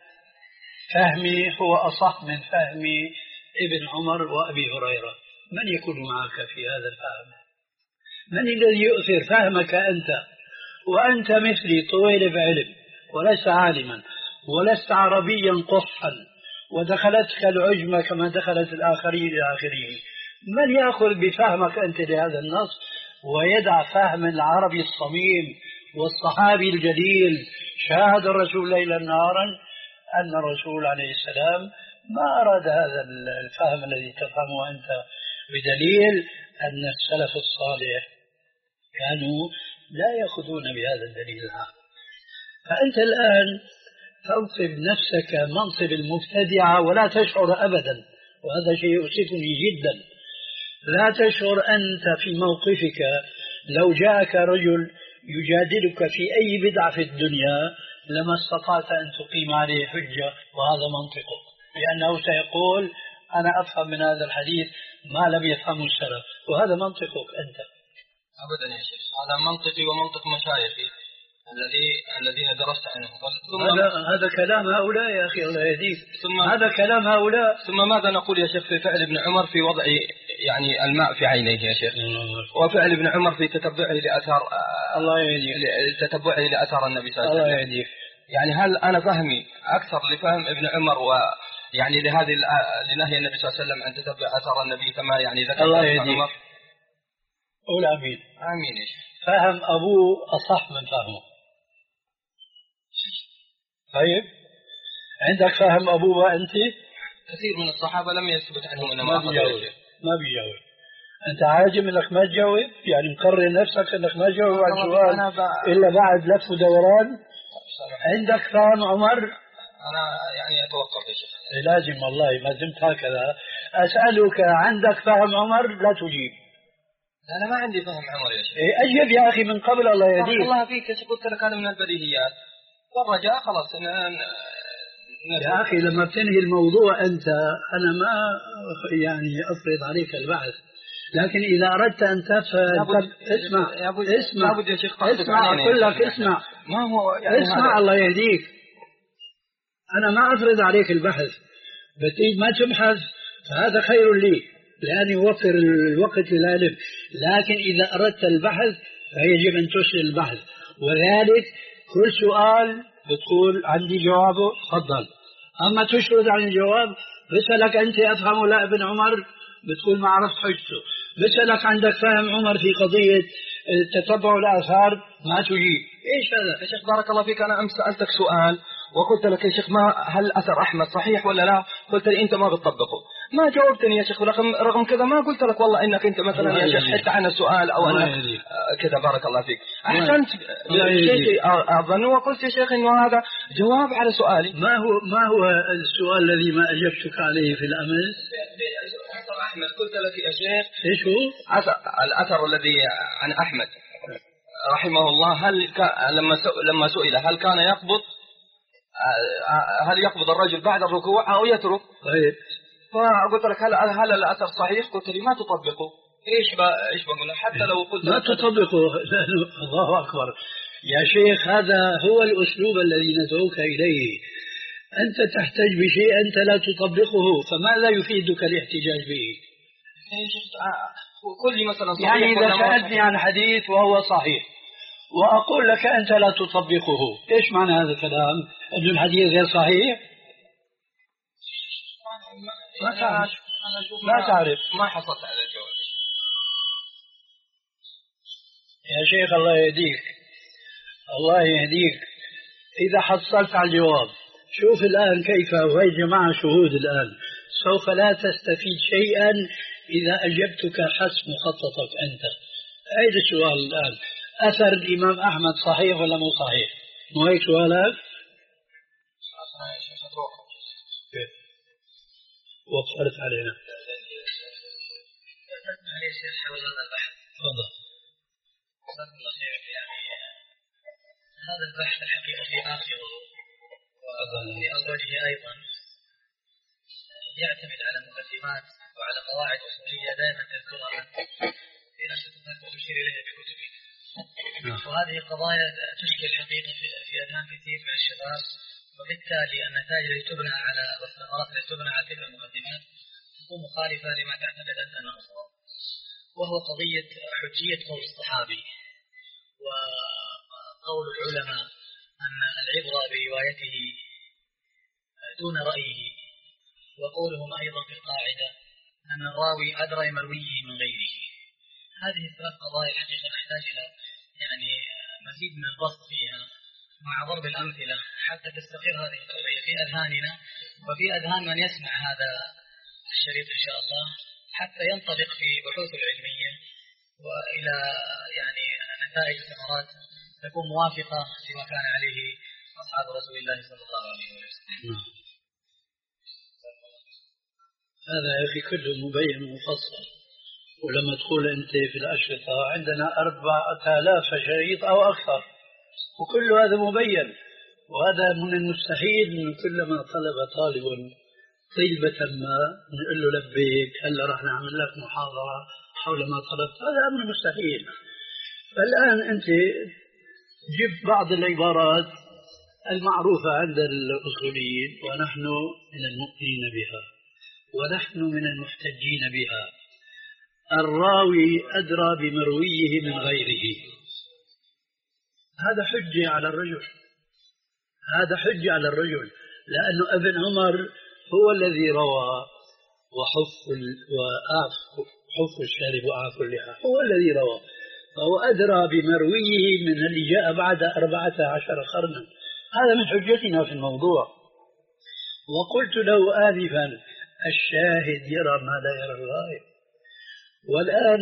فهمي هو أصح من فهم ابن عمر وأبي هريرة، من يكون معك في هذا الفهم؟ من الذي يؤثر فهمك أنت وأنت مثلي طويل بعلم ولست عالما ولست عربيا قصحا ودخلتك العجمة كما دخلت الآخرين إلى آخره؟ من يأخذ بفهمك أنت لهذا النص ويدع فهم العربي الصميم والصحابي الجليل شاهد الرسول ليلا نهارا أن الرسول عليه السلام ما أراد هذا الفهم الذي تفهمه أنت، بدليل أن السلف الصالح كانوا لا يأخذون بهذا الدليل العام. فأنت الآن تنصب نفسك منصب المبتدعة ولا تشعر أبدا، وهذا شيء يؤسفني جدا. لا تشعر أنت في موقفك لو جاءك رجل يجادلك في أي بدعة في الدنيا لما استطعت أن تقيم عليه حجة، وهذا منطقه، لأنه سيقول أنا أفهم من هذا الحديث ما لم يفهمه السلف، وهذا منطقك أنت. أبدا يا شيخ، هذا منطقي ومنطق مشايخي الذي الذين درست عنهم. هذا هذا كلام هؤلاء يا أخي الله يهديك، هذا كلام هؤلاء. ثم ماذا نقول يا شيخ في فعل ابن عمر في وضع يعني الماء في عينيه يا شيخ، وفعل ابن عمر في تتبعه لأثار الله يهديك تتبعه لأثار النبي صلى الله عليه وسلم. الله يهديك. يعني هل أنا فهمي أكثر لفهم ابن عمر ويعني لهذه لنهي النبي صلى الله عليه وسلم عن تتبع أثار النبي كما يعني ذكر الله ابن يهديك. عمر؟ قول آمين. آمين يا شيخ. فهم أبوه أصح من فهمه. طيب عندك فهم أبوه أنت؟ كثير من الصحابة لم يثبت عنهم أنهم ما بيجاوب ما بيجاوب. أنت عاجم إنك ما تجاوب؟ يعني مقرر نفسك إنك ما تجاوب عن سؤال ب... إلا بعد لف ودوران؟ عندك فهم عمر؟ أنا يعني أتوقف يا شيخ. لازم والله ما دمت هكذا أسألك عندك فهم عمر لا تجيب. أنا ما عندي فهم عمر يا شيخ. إيه أجب يا أخي من قبل الله يهديك. الله فيك يا شيخ، قلت لك هذا من البديهيات والرجاء خلاص. أنا يا أخي لما بتنهي الموضوع أنت أنا ما يعني أفرض عليك البحث، لكن إذا أردت أن تفهم اسمع اسمع اسمع أقول لك اسمع ما هو يعني اسمع الله يهديك. أنا ما أفرض عليك البحث، بتريد ما تبحث فهذا خير لي لأن يوفر الوقت للعلم، لكن إذا أردت البحث فيجب أن ترسل البحث، وذلك كل سؤال بتقول عندي جوابه تفضل. أما تشرد عن الجواب بسألك أنت أفهم ولا ابن عمر بتقول ما عرفت حجته، بسألك عندك فهم عمر في قضية تتبع الآثار ما تجيب. إيش هذا؟ يا شيخ بارك الله فيك، أنا أمس سألتك سؤال وقلت لك يا شيخ ما هل أثر أحمد صحيح ولا لا؟ قلت لي أنت ما بتطبقه، ما جاوبتني يا شيخ، رغم رغم كذا ما قلت لك والله إنك أنت مثلا يا شيخ حتى عن السؤال أو أنك كذا. بارك الله فيك، أحسنت شيء أظن وقلت يا شيخ إنه هذا جواب على سؤالي. ما هو ما هو السؤال الذي ما أجبتك عليه في الأمس؟ أثر أحمد قلت لك يا شيخ إيش هو؟ الأثر الذي عن أحمد رحمه الله، هل لما لما سئل هل كان يقبض هل يقبض الرجل بعد الركوع أو يترك؟ طيب فقلت لك هل هل الأثر صحيح؟ قلت لي ما تطبقه. إيش بقى إيش بقول حتى لو قلت ما تطبقه. الله أكبر يا شيخ، هذا هو الأسلوب الذي ندعوك إليه. أنت تحتاج بشيء أنت لا تطبقه، فماذا يفيدك الاحتجاج به؟ قل لي مثلا صحيح يعني إذا سألتني عن حديث وهو صحيح وأقول لك أنت لا تطبقه، إيش معنى هذا الكلام؟ أن الحديث غير صحيح؟ ما تعرف ما تعرف ما حصلت على الجواب يا شيخ. الله يهديك الله يهديك. إذا حصلت على الجواب شوف الآن كيف، وهي جماعة شهود الآن، سوف لا تستفيد شيئا إذا أجبتك حسب مخططك أنت. هذا السؤال الآن، أثر الإمام أحمد صحيح ولا مو صحيح؟ مو هيك سؤالك؟ وفرت علينا. معليش شيخ حول هذا البحث. تفضل. جزاك الله خير. يعني هذا البحث الحقيقة في آخره وفي أوله أيضا يعتمد على مقدمات وعلى قواعد أصولية دائما تذكرها في أنشطتك وتشير إليها بكتبك. وهذه قضايا تشكل حقيقة في أذهان كثير من الشباب، وبالتالي النتائج التي تبنى على والثمرات التي تبنى على تلك المقدمات تكون مخالفة لما تعتقد أنت أنه صواب، وهو قضية حجية قول الصحابي وقول العلماء أن العبرة بروايته دون رأيه، وقولهم أيضا في القاعدة أن الراوي أدرى مرويه من غيره. هذه الثلاث قضايا الحقيقة نحتاج إلى يعني مزيد من البسط فيها مع ضرب الأمثلة حتى تستقر هذه القضية في أذهاننا وفي أذهان من يسمع هذا الشريط إن شاء الله، حتى ينطلق في بحوث العلمية وإلى يعني نتائج ثمرات تكون موافقة لما كان عليه أصحاب رسول الله صلى الله عليه وسلم. هذا يا أخي كله مبين ومفصل. ولما تقول أنت في الأشرطة عندنا أربعة آلاف شريط أو أكثر، وكل هذا مبين. وهذا من المستحيل من كلما طلب طالب طلبة ما نقول له لبيك هلا راح نعمل لك محاضرة حول ما طلبت، هذا أمر مستحيل. فالآن أنت جبت بعض العبارات المعروفة عند الأصوليين ونحن من المؤمنين بها ونحن من المحتجين بها. الراوي أدرى بمرويه من غيره، هذا حجة على الرجل، هذا حجة على الرجل، لأنه ابن عمر هو الذي روى وحف وآف حف الشارب وآف اللحى، هو الذي روى، فهو أدرى بمرويه من اللي جاء بعد أربعة عشر قرنا. هذا من حجتنا في الموضوع. وقلت له آنفا الشاهد يرى ما لا يرى الغائب. والآن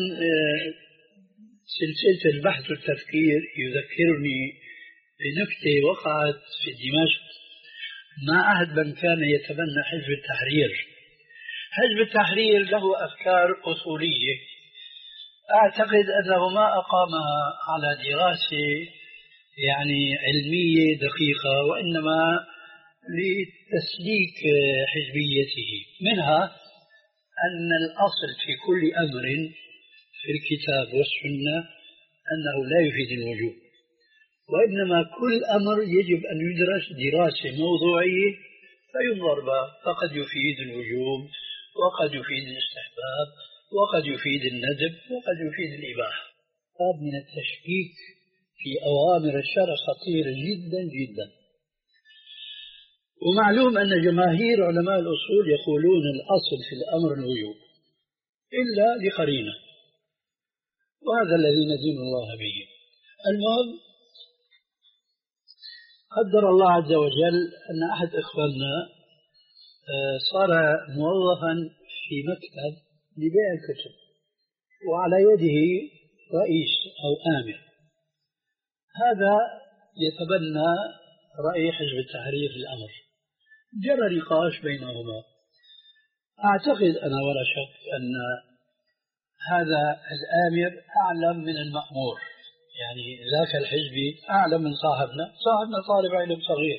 سلسلة البحث والتفكير يذكرني بنكتة وقعت في دمشق مع أحد من كان يتبنى حزب التحرير. حزب التحرير له أفكار أصولية أعتقد أنه ما أقامها على دراسة يعني علمية دقيقة، وإنما لتسليك حزبيته. منها أن الأصل في كل أمر في الكتاب والسنة أنه لا يفيد الوجوب، وإنما كل أمر يجب أن يدرس دراسة موضوعية فينظر به، فقد يفيد الوجوب وقد يفيد الاستحباب وقد يفيد الندب وقد يفيد الإباحة. هذا من التشكيك في أوامر الشرع خطير جدا جدا. ومعلوم أن جماهير علماء الأصول يقولون الأصل في الأمر الوجوب إلا لقرينة، وهذا الذي ندين الله به. المهم قدر الله عز وجل أن أحد إخواننا صار موظفا في مكتب لبيع الكتب، وعلى يده رئيس أو آمر، هذا يتبنى رأي حزب التحرير في الأمر. جرى نقاش بينهما. أعتقد أنا ولا شك أن هذا الآمر أعلم من المأمور، يعني ذاك الحزبي أعلم من صاحبنا، صاحبنا طالب علم صغير.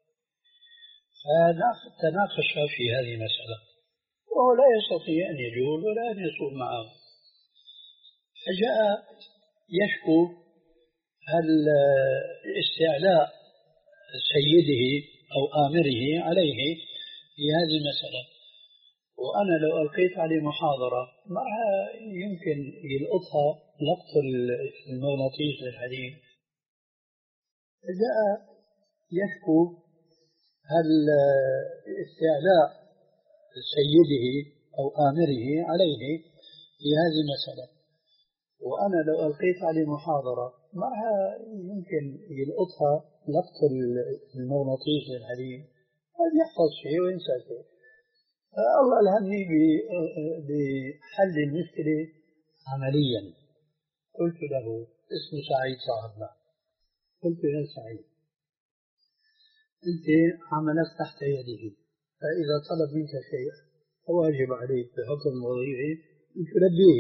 فتناقش في هذه المسألة وهو لا يستطيع أن يجول ولا أن يصول معه. فجاء يشكو هل استعلاء سيده أو آمره عليه في هذه المسألة، وأنا لو ألقيت عليه محاضرة ما يمكن يلقطها لقط المغناطيس للحديد. فجاء يشكو هل استعلاء سيده أو آمره عليه في هذه المسألة، وأنا لو ألقيت عليه محاضرة ما يمكن يلقطها لقط المغناطيس للحديد، قد يحفظ شيء وينسى شيء. الله ألهمني بحل المشكلة عمليا. قلت له اسمه سعيد صاحبنا، قلت يا سعيد أنت عملك تحت يده، فإذا طلب منك شيء فواجب عليك بحكم وظيفي أن تلبيه.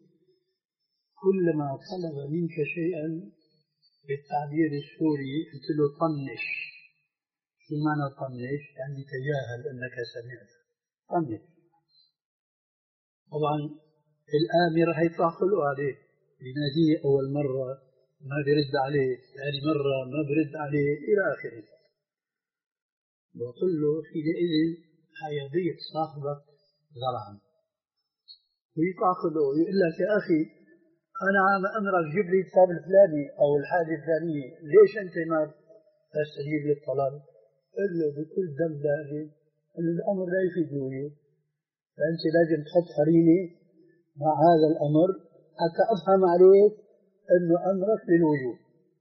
كلما طلب منك شيئا بالتعبير السوري قلت له طنش. شو معنى طنش؟ يعني تجاهل أنك سمعت. طنش. طبعا الآمر هيطلع خلقه عليه، يناديه أول مرة ما برد عليه، ثاني مرة ما برد عليه إلى آخره. وقل له حينئذ حيضيق صاحبك ذرعا ويطلع خلقه ويقول لك يا أخي أنا عم أمرك جيب لي الكتاب الفلاني أو الحاجة الفلانية، ليش أنت ما تستجيب للطلب؟ قل له بكل دبابة أن الأمر لا يفيد وجود، فأنت لازم تحط قرينة مع هذا الأمر حتى أفهم عليك أنه أمرك للوجود.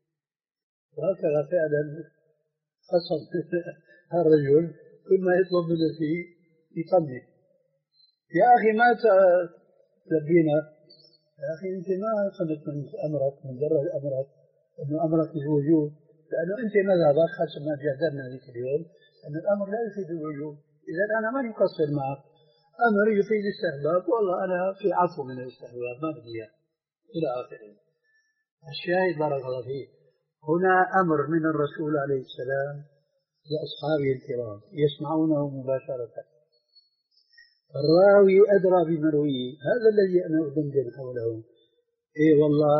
وهكذا فعلا خصم هالرجل كل ما يطلب منه فيه يطنش. يا أخي ما تلبينا، يا أخي أنت ما فهمت من أمرك، مجرد أمرك أنه أمرك للوجود، لأنه أنت مذهبك حسب ما جادلنا ذيك اليوم أن الأمر لا يفيد الوجود. إذا أنا ماني مقصر معك، أمر يفيد الاستحباب، والله أنا في عفو من الاستحباب ما بدي إياه إلى آخره. الشاهد بارك الله فيه، هنا أمر من الرسول عليه السلام لأصحابه الكرام يسمعونه مباشرة. الراوي أدرى بمرويه، هذا الذي أنا أدندن حوله. إيه والله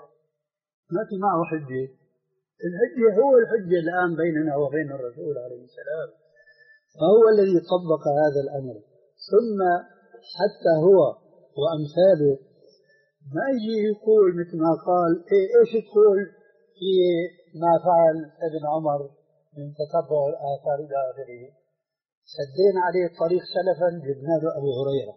ما في معه حجة، الحجة هو الحجة الآن بيننا وبين الرسول عليه السلام، فهو الذي طبق هذا الأمر. ثم حتى هو وأمثاله ما يجي يقول مثل ما قال إيه إيش تقول في ما فعل ابن عمر من تتبع الآثار إلى آخره. سدينا عليه الطريق سلفا جبنا له أبو هريرة،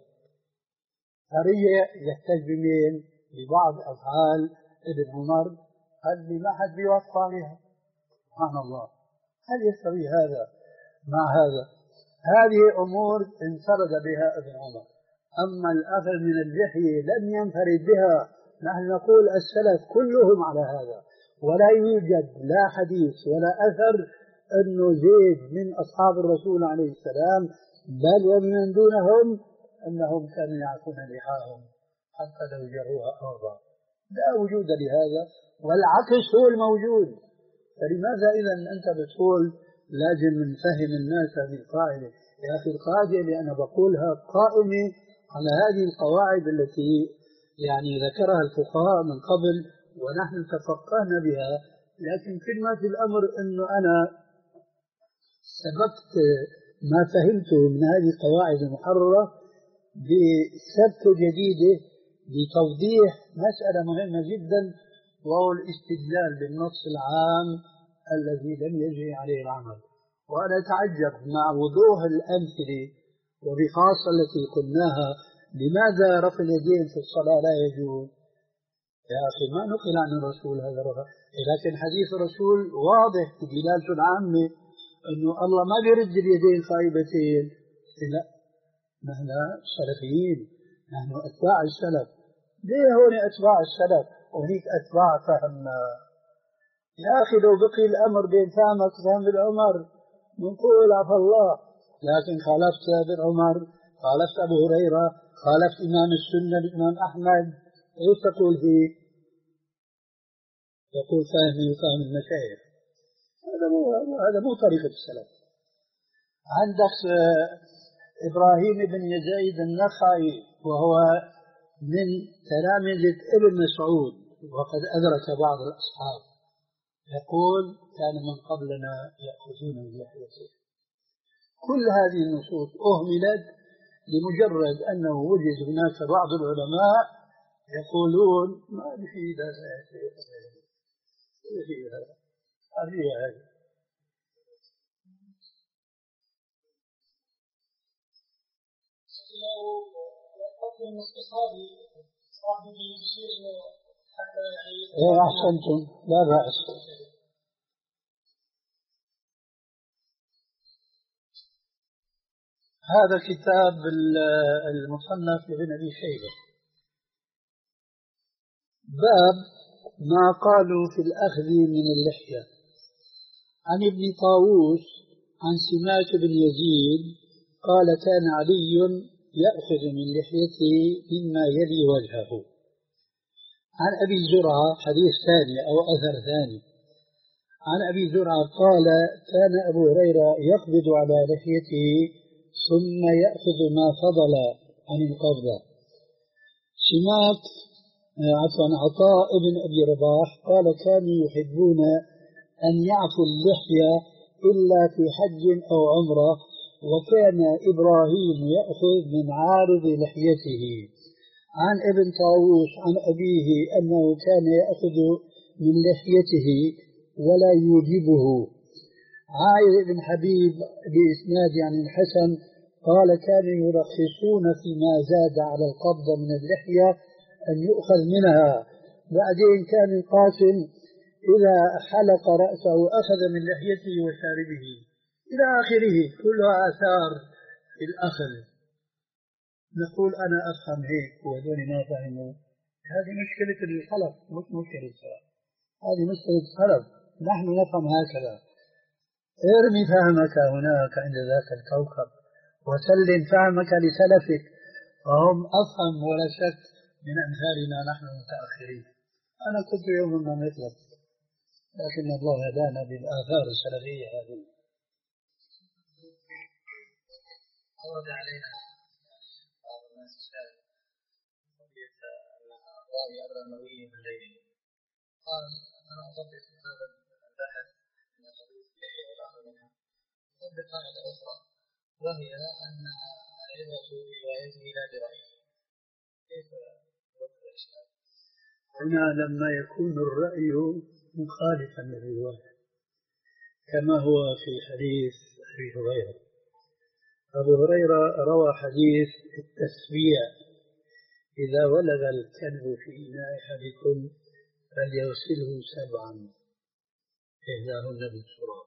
هرية يحتج بمين؟ ببعض أفعال ابن عمر اللي ما حد بيوافق عليها. سبحان الله، هل يستوي هذا مع هذا؟ هذه أمور انفرد بها ابن عمر. أما الأخذ من اللحية لم ينفرد بها، نحن نقول السلف كلهم على هذا، ولا يوجد لا حديث ولا أثر أنه زيد من أصحاب الرسول عليه السلام بل ومن دونهم أنهم كانوا يعفون لحاهم حتى لو جروها أرضا. لا وجود لهذا، والعكس هو الموجود. فلماذا إذا أنت بتقول لازم نفهم الناس هذه القاعدة؟ يا أخي القاعدة اللي أنا بقولها قائمة على هذه القواعد التي يعني ذكرها الفقهاء من قبل ونحن تفقهنا بها، لكن كل ما في الأمر أنه أنا سبقت ما فهمته من هذه القواعد المحررة بسبك جديدة لتوضيح مسألة مهمة جدا، وهو الاستدلال بالنص العام الذي لم يجري عليه العمل. وأنا أتعجب مع وضوح الأمثلة وبخاصة التي قلناها، لماذا رفع اليدين في الصلاة لا يجوز؟ يا أخي ما نقل عن الرسول هذا الرفع، لكن حديث الرسول واضح بدلالته العامة أنه الله ما بيرد اليدين خائبتين. لا، نحن سلفيين، نحن أتباع السلف. ليه هون أتباع السلف وهيك أتباع فهمنا؟ يا أخي لو بقي الأمر بين فهمك وفهم العمر نقول عفى الله، لكن خالفت ابن عمر، خالفت أبو هريرة، خالفت إمام السنة الإمام أحمد، إيش تقول فيه؟ يقول فهمي وفهم المشايخ. هذا مو هذا مو طريقة السلف. عندك إبراهيم بن يزيد النخعي وهو من تلامذة ابن مسعود وقد أدرك بعض الأصحاب، يقول كان من قبلنا يأخذون اللحية. كل هذه النصوص أهملت لمجرد أنه وجد هناك بعض العلماء يقولون ما يفيد هذا يا شيخ، ما يفيد هذا، هذه هذه. إيه أحسنتم، لا بأس. هذا كتاب المصنف لابن أبي شيبة، باب ما قالوا في الأخذ من اللحية. عن ابن طاووس عن سماك بن يزيد قال كان علي يأخذ من لحيته مما يلي وجهه. عن أبي زرعة حديث ثاني أو أثر ثاني عن أبي زرعة قال كان أبو هريرة يقبض على لحيته ثم يأخذ ما فضل عن القبضة. سماك عفوا عطاء ابن أبي رباح قال كانوا يحبون أن يعفوا اللحية إلا في حج أو عمرة، وكان إبراهيم يأخذ من عارض لحيته. عن ابن طاووس عن أبيه أنه كان يأخذ من لحيته ولا يوجبه. عائذ بن حبيب بإسناد عن الحسن قال كانوا يرخصون فيما زاد على القبض من اللحية أن يؤخذ منها. بعدين كان القاسم إذا حلق رأسه أخذ من لحيته وشاربه إلى آخره، كلها آثار في الأخذ. نقول أنا أفهم هيك وهذول ما فهموا. هذه مشكلة الخلف مش مشكلة السلف، هذه مشكلة الخلف. نحن نفهم هكذا. ارمي فهمك هناك عند ذاك الكوكب وسلم فهمك لسلفك، فهم أفهم ولا شك من أمثالنا نحن المتأخرين. أنا كنت يوم ما مثلك، لكن الله هدانا بالآثار السلفية هذه. ورد علينا بعض الناس الشاهد قضية أن الراوي أدرى المروي من غيره. قال أنا أطبق هذا البحث من قضية اللحية والآخر منها، أطبق قاعدة أخرى وهي أن العبرة بروايته لا برأيه. كيف وقت الإشكال؟ هنا لما يكون الرأي مخالفا للرواية كما هو في حديث أبي هريرة. أبو هريرة روى حديث التسبيع: إذا ولغ الكلب في إناء أحدكم فليغسله سبعا إحداهن بالتراب.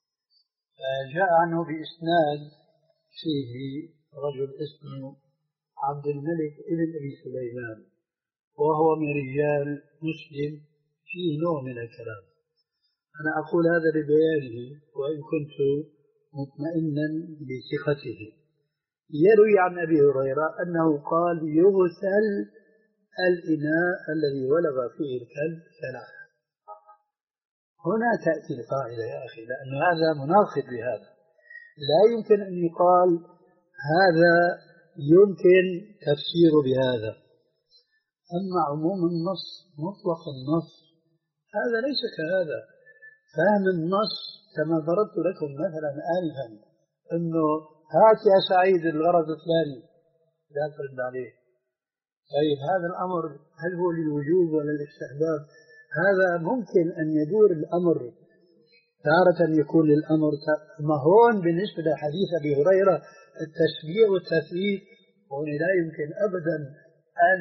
جاء عنه بإسناد فيه رجل اسمه عبد الملك ابن أبي سليمان، وهو من رجال مسلم، فيه نوع من الكلام. أنا أقول هذا لبيانه وإن كنت مطمئنا بثقته. يروي عن أبي هريرة أنه قال يغسل الإناء الذي ولغ فيه الكلب ثلاثة. هنا تأتي القاعدة يا أخي، لأن هذا مناقض لهذا. لا يمكن أن يقال هذا يمكن تفسير بهذا. أما عموم النص مطلق النص هذا ليس كهذا. فهم النص كما ضربت لكم مثلا آنفا أنه هات يا سعيد الغرض الثاني لا ترد عليه. طيب هذا الأمر هل هو للوجوب ولا للاستحباب؟ هذا ممكن أن يدور الأمر تارة يكون للأمر. ما هون بالنسبة لحديث أبي هريرة التشبيع والتثبيت هون لا يمكن أبدا أن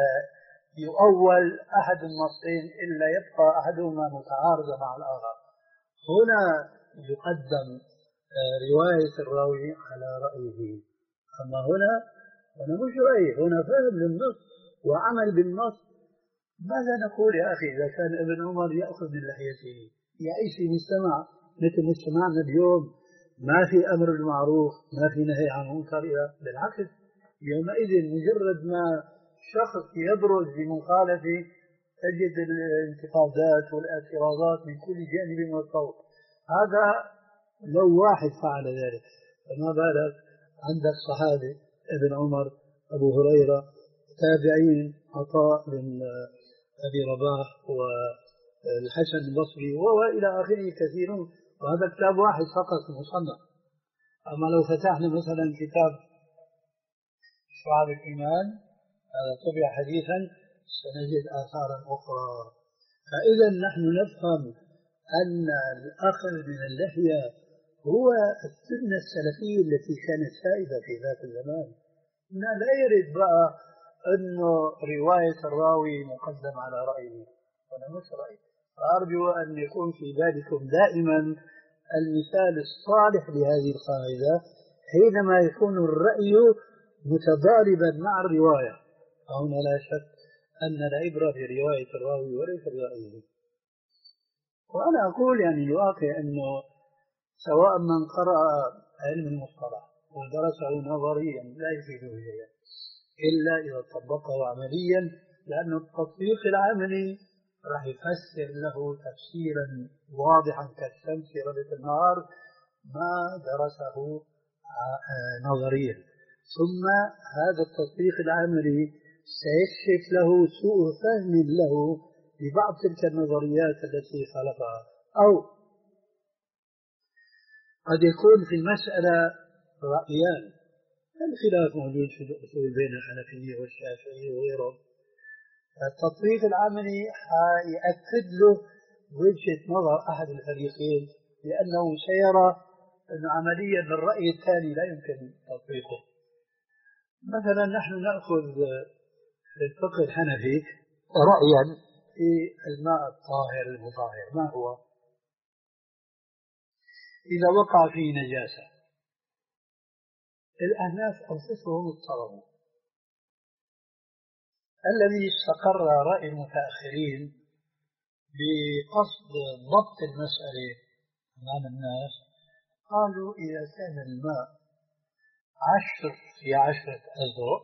يؤول أحد النصين إلا يبقى أحدهما متعارضا مع الآخر. هنا يقدم رواية الراوي على رأيه، أما هنا هنا مش رأي، هنا فهم للنص وعمل بالنص. ماذا نقول يا أخي إذا كان ابن عمر يأخذ من لحيته يعيش في مجتمع مثل مجتمعنا اليوم ما في أمر بالمعروف ما في نهي عن المنكر، بالعكس يومئذ مجرد ما شخص يبرز بمخالفة تجد الانتقادات والاعتراضات من كل جانب والصوت. هذا لو واحد فعل ذلك، فما بالك عندك صحابة ابن عمر، أبو هريرة، تابعين عطاء بن أبي رباح والحسن البصري وإلى آخره كثيرون، وهذا كتاب واحد فقط مصنف. أما لو فتحنا مثلا كتاب شعب الإيمان هذا طبع حديثا سنجد آثارا أخرى. فإذا نحن نفهم أن الأخذ من اللحية هو السنة السلفية التي كانت سائدة في ذاك الزمان. لا يرد بقى أنه رواية الراوي مقدم على رأيه، وأنا مش رأي. فأرجو أن يكون في بالكم دائما المثال الصالح لهذه القاعدة حينما يكون الرأي متضاربا مع الرواية. هنا لا شك أن العبرة برواية الراوي وليس برأيه. وأنا أقول يعني الواقع أنه سواء من قرأ علم المصطلح ودرسه نظريا لا يفيده شيئا إلا إذا طبقه عمليا، لأن التطبيق العملي راح يفسر له تفسيرا واضحا كالشمس في ربة النهار ما درسه نظريا. ثم هذا التطبيق العملي سيكشف له سوء فهم له لبعض تلك النظريات التي خلقها. أو قد يكون في المسألة رأيان، الخلاف موجود في الأصول بين الحنفية والشافعية وغيرهم. التطبيق العملي يأكد له وجهة نظر أحد الفريقين، لأنه سيرى أن عمليا الرأي الثاني لا يمكن تطبيقه. مثلا نحن نأخذ في الفقه الحنفي رأيا في الماء الطاهر المطهر، ما هو؟ إذا وقع فيه نجاسة الأحناف أنفسهم اضطربوا. الذي استقر رأي المتأخرين بقصد ضبط المسألة أمام الناس قالوا إذا كان الماء عشر في عشرة أذرع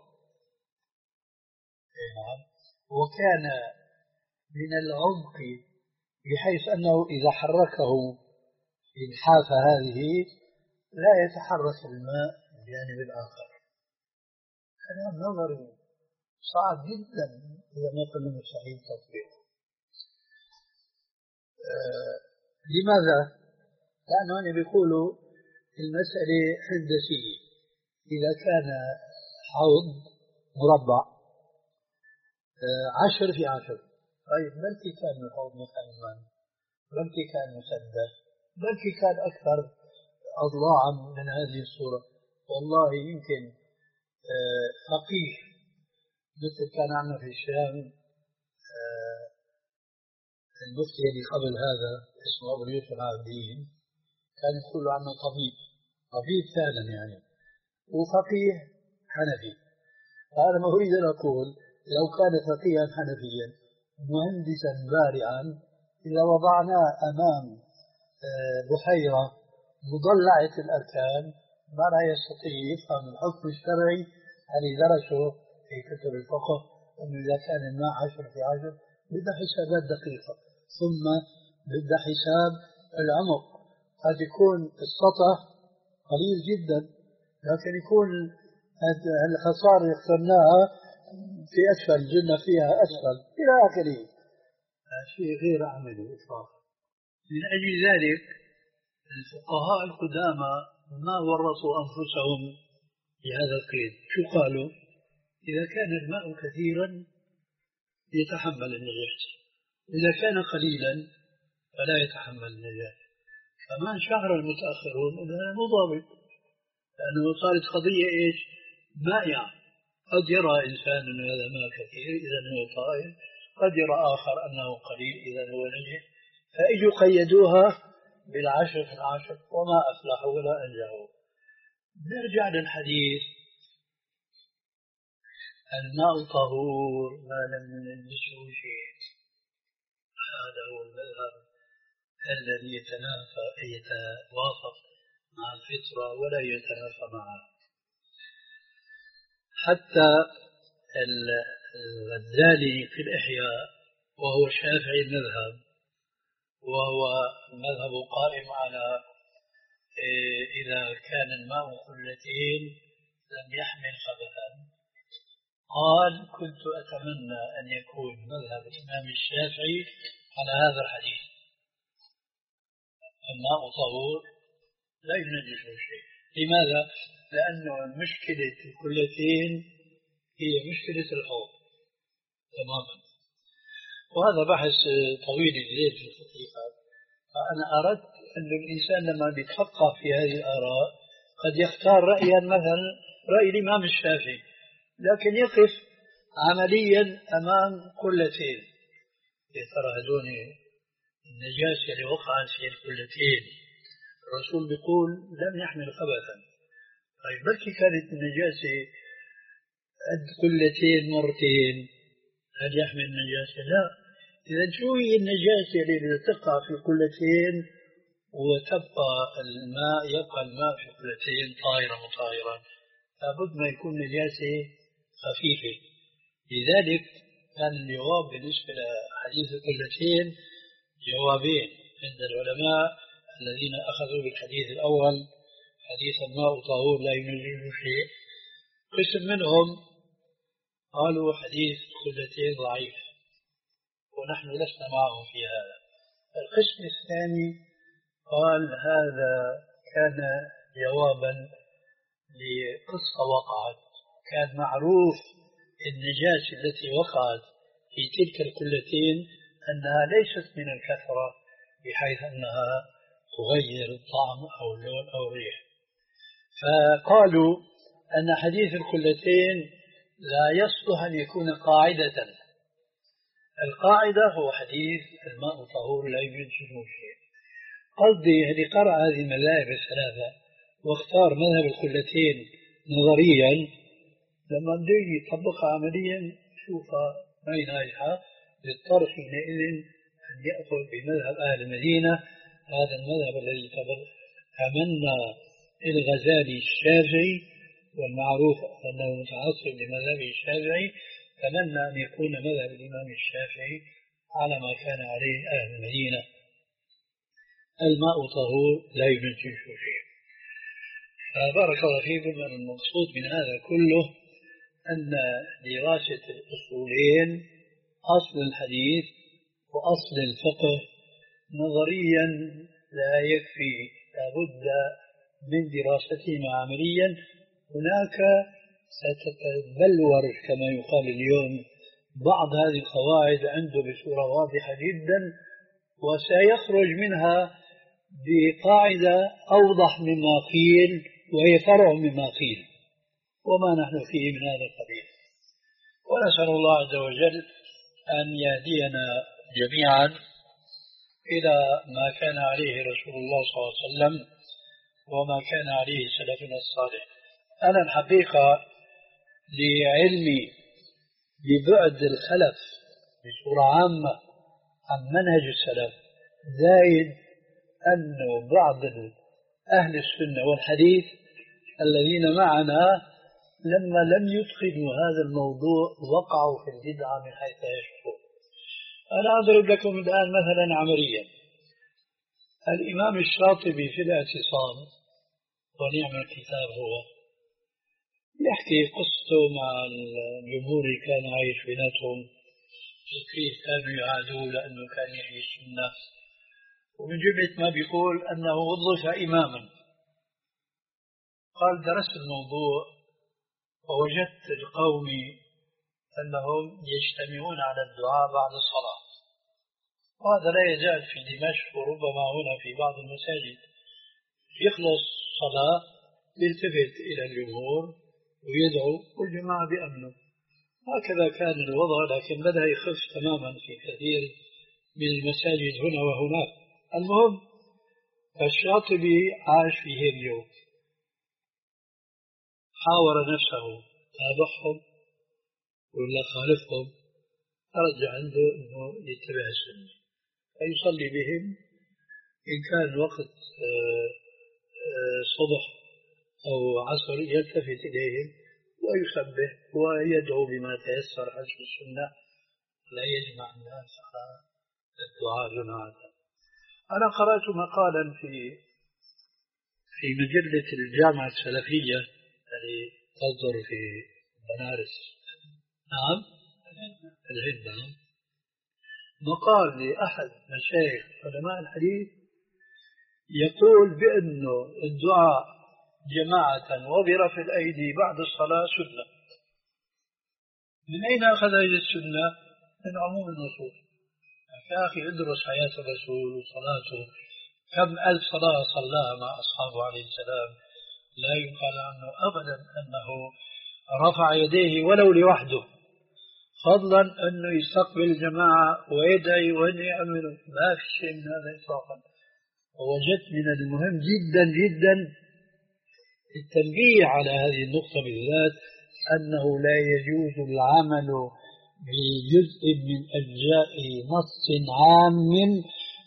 وكان من العمق بحيث أنه إذا حركه انحاف هذه لا يتحرك الماء الجانب الآخر. كلام نظري صعب جدا إذا ما كنا مستحيل تطبيقه. آه لماذا؟ لأنهم بيقولوا المسألة هندسية. إذا كان حوض مربع آه عشر في عشر، طيب بلكي كان الحوض مكمل، بلكي كان مسدس، بلكي كان أكثر أضلاعا من هذه الصورة. والله يمكن آه فقيه مثل كان عندنا في الشام آه المفتي اللي قبل هذا اسمه أبو يوسف العابدين، كان يقول عنه طبيب طبيب فعلا يعني، وفقيه حنفي. فأنا ما أريد أن أقول لو كان فقيها حنفيا مهندسا بارعا إذا وضعناه أمام بحيرة مضلعة الأركان ما لا يستطيع يفهم الحكم الشرعي الذي درسه في كتب الفقه، أنه إذا كان الماء عشر في عشر بدها حسابات دقيقة، ثم بدها حساب العمق. قد يكون السطح قليل جدا لكن يكون الخسارة اللي اخترناها في أسفل جنة فيها أسفل إلى آخره، شيء غير عملي إطلاقا. من أجل ذلك الفقهاء القدامى ما ورطوا أنفسهم بهذا القيد. شو قالوا؟ إذا كان الماء كثيرا يتحمل النجاسة، إذا كان قليلا فلا يتحمل النجاسة. فما شعر المتأخرون أنها مضابط، لأنه صارت قضية إيش؟ مائعة. قد يرى إنسان أن هذا ماء كثير إذا هو طاهر، قد يرى آخر أنه قليل إذا هو نجس، فإجوا قيدوها بالعشر في العشر وما أفلحوا ولا أنجحوا. نرجع للحديث الماء طهور ما لم ينجسه شيء، هذا هو المذهب الذي يتنافى يتوافق مع الفطرة ولا يتنافى معها. حتى الغزالي في الإحياء وهو شافعي المذهب، وهو مذهب قائم على إذا كان الماء قلتين لم يحمل خبثا، قال كنت أتمنى أن يكون مذهب الإمام الشافعي على هذا الحديث، الماء طهور لا ينجسه شيء. لماذا؟ لأنه مشكلة القلتين هي مشكلة الحوض تماما، وهذا بحث طويل الليل في الحقيقة. فأنا أردت أن الإنسان لما يتفقه في هذه الآراء قد يختار رأيا مثلا رأي الإمام الشافعي، لكن يقف عمليا أمام قلتين، يا ترى هذول النجاسة اللي وقعت في القلتين الرسول بيقول لم يحمل خبثا، طيب بلكي كانت النجاسة قد قلتين مرتين هل يحمل النجاسة؟ لا. إذا شو هي النجاسة اللي تقع في قلتين وتبقى الماء يبقى الماء في قلتين طائرا وطائرا، لابد ما يكون نجاسة خفيفة. لذلك كان الجواب بالنسبة لحديث القلتين جوابين عند العلماء الذين أخذوا بالحديث الأول حديث الماء طهور لا ينجس شيء. قسم منهم قالوا حديث القلتين ضعيف ونحن لسنا معهم في هذا. القسم الثاني قال هذا كان جوابا لقصة وقعت، كان معروف النجاسة التي وقعت في تلك القلتين أنها ليست من الكثرة بحيث أنها تغير الطعم أو اللون أو الريح، فقالوا أن حديث القلتين لا يصلح أن يكون قاعدة. القاعدة هو حديث الماء طهور لا ينجس شيء. قصدي اللي قرأ هذه المذاهب الثلاثة واختار مذهب القلتين نظريا، لما بده يطبقها عمليا شوفها ما هي ناجحة، يضطر حينئذ أن يأخذ بمذهب أهل المدينة، هذا المذهب الذي تمنى الغزالي الشافعي، والمعروف أنه متعصب لمذهب الشافعي، تمنى أن يكون مذهب الإمام الشافعي على ما كان عليه أهل المدينة، الماء طهور لا ينجس شيء. فبارك الله فيكم. أن المقصود من هذا كله أن دراسة الأصولين، أصل الحديث وأصل الفقه، نظريا لا يكفي، لابد من دراستهما عمليا. هناك ستتبلور كما يقال اليوم بعض هذه القواعد عنده بصورة واضحة جدا، وسيخرج منها بقاعدة أوضح مما قيل وهي فرع مما قيل، وما نحن فيه من هذا القبيل. ونسأل الله عز وجل أن يهدينا جميعا إلى ما كان عليه رسول الله صلى الله عليه وسلم وما كان عليه سلفنا الصالح. أنا الحقيقة لعلمي ببعد الخلف بصورة عامة عن منهج السلف، زايد أنه بعض أهل السنة والحديث الذين معنا لما لم يتقنوا هذا الموضوع وقعوا في البدعة من حيث لا يشعرون. أنا أضرب لكم الآن مثلا عمليا. الإمام الشاطبي في الاعتصام، ونعم الكتاب هو، يحكي قصته مع الجمهور اللي كان عايش بيناتهم، كيف كانوا يعادوه لأنه كان يحيي السنة، ومن جملة ما بيقول أنه وظف إماما. قال درست الموضوع ووجدت القوم أنهم يجتمعون على الدعاء بعد الصلاة، وهذا لا يزال في دمشق وربما هنا في بعض المساجد. يخلص صلاة يلتفت إلى الجمهور ويدعو والجماعة بأمنه. هكذا كان الوضع، لكن بدأ يخف تماما في كثير من المساجد هنا وهناك. المهم الشاطبي عاش في هيليو، حاور نفسه تابعهم ولا خالفهم، أرجع عنده أنه يتبع السنة فيصلي بهم. إن كان وقت صبح أو عصر يلتفت إليهم ويسبح ويدعو بما تيسر حسب السنة، لا يجمع الناس على الدعاء جماعة. أنا قرأت مقالا في في مجلة الجامعة السلفية التي تصدر في بنارس، نعم الهند، نعم، مقال لأحد مشايخ علماء الحديث يقول بأنه الدعاء جماعة وبرفع الأيدي بعد الصلاة سنة. من أين أخذ هذه السنة؟ من عموم النصوص. يا أخي ادرس حياة الرسول وصلاته، كم ألف صلاة صلاها مع أصحابه عليه السلام، لا يقال عنه أبدا أنه رفع يديه ولو لوحده، فضلا أنه يستقبل الجماعة ويدعي وأن يأمنوا، ما في شيء من هذا إطلاقا. ووجدت من المهم جدا جدا التنبيه على هذه النقطة بالذات، أنه لا يجوز العمل بجزء من أجزاء نص عام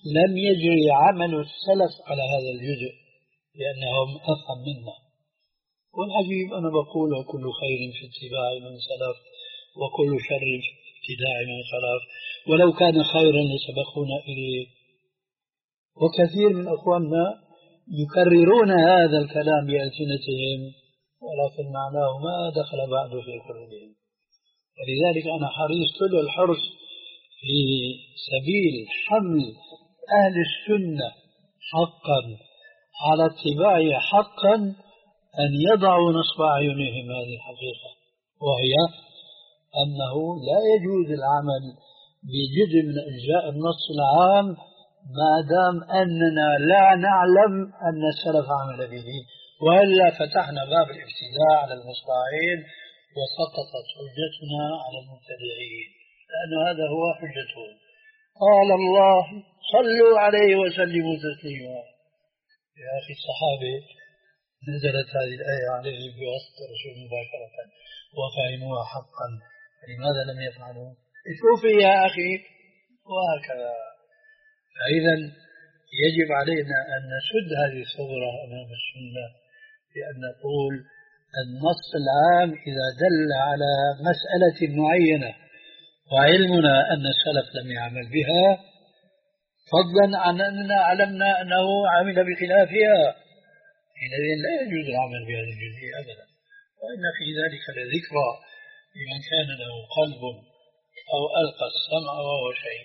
لم يجري عمل السلف على هذا الجزء لأنهم أفهم منا. والعجيب أنا بقول وكل خير في اتباع من سلف وكل شر في ابتداع من خلف، ولو كان خيرا لسبقونا إليه. وكثير من أخواننا يكررون هذا الكلام بألسنتهم ولكن معناه ما دخل بعد في قلوبهم. ولذلك أنا حريص كل الحرص في سبيل حمل أهل السنة حقا على اتباعه حقا أن يضعوا نصب أعينهم هذه الحقيقة، وهي أنه لا يجوز العمل بجزء من أجزاء النص العام ما دام أننا لا نعلم أن السلف عمل به، وإلا فتحنا باب الابتداع على المصطاعين وسقطت حجتنا على المبتدعين، لأن هذا هو حجتهم. قال الله صلوا عليه وسلموا تسليما. يا أخي الصحابة نزلت هذه الآية عليه بواسطة الرسول مباشرة وفهموها حقا، لماذا لم يفعلوا؟ شوفي يا أخي، وهكذا. فإذا يجب علينا أن نسد هذه الثغرة أمام السنة بأن نقول النص العام إذا دل على مسألة معينة وعلمنا أن السلف لم يعمل بها، فضلا عن أننا علمنا أنه عمل بخلافها، حينئذ لا يجوز العمل بهذه الجزئية أبدا. وإن في ذلك لذكرى لمن كان له قلب أو ألقى السمع وهو شهيد.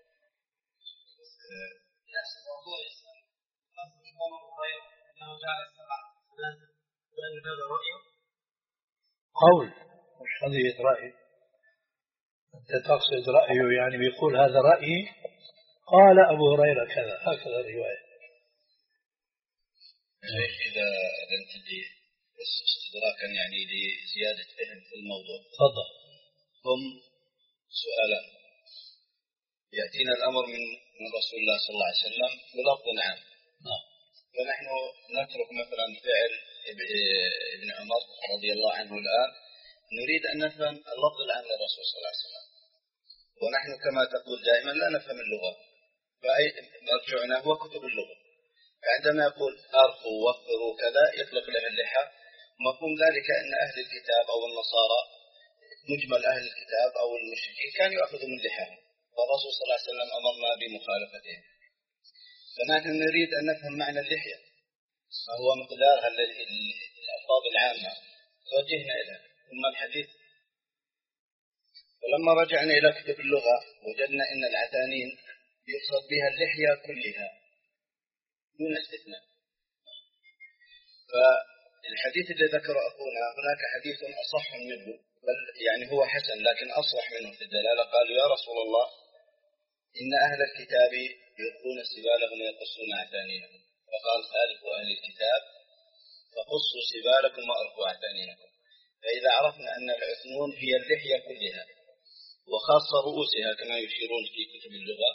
قول مش قضية رأي. أنت تقصد رأيه يعني بيقول هذا رأيي، قال أبو هريرة كذا، هكذا الرواية. شيخ إذا أذنت لي استدراكا يعني لزيادة فهم في الموضوع. تفضل. هم سؤالان. يأتينا الأمر من من رسول الله صلى الله عليه وسلم بلفظ عام. نعم. فنحن نترك مثلا فعل ابن عمر رضي الله عنه الآن، نريد أن نفهم اللفظ العام للرسول صلى الله عليه وسلم، ونحن كما تقول دائما لا نفهم اللغة، فأي مرجعنا هو كتب اللغة. فعندما يقول أرقوا وفروا كذا يطلق له اللحى، مفهوم ذلك أن أهل الكتاب أو النصارى مجمل أهل الكتاب أو المشركين كانوا يأخذوا من لحاهم، فالرسول صلى الله عليه وسلم أمرنا بمخالفتهم. فنحن نريد أن نفهم معنى اللحية، ما هو مقدارها الألفاظ العامة، توجهنا إلى ثم الحديث. ولما رجعنا إلى كتب اللغة وجدنا أن العتانين يقصد بها اللحية كلها دون استثناء. فالحديث الذي ذكر أخونا هناك حديث أصح منه، بل يعني هو حسن لكن أصرح منه في الدلالة. قالوا يا رسول الله إن أهل الكتاب يلقون سبالهم ويقصون عتانينهم، فقال خالفوا أهل الكتاب فقصوا سبالكم وأرقوا عتانينكم. فإذا عرفنا أن العثنون هي اللحية كلها وخاصة رؤوسها كما يشيرون في كتب اللغة،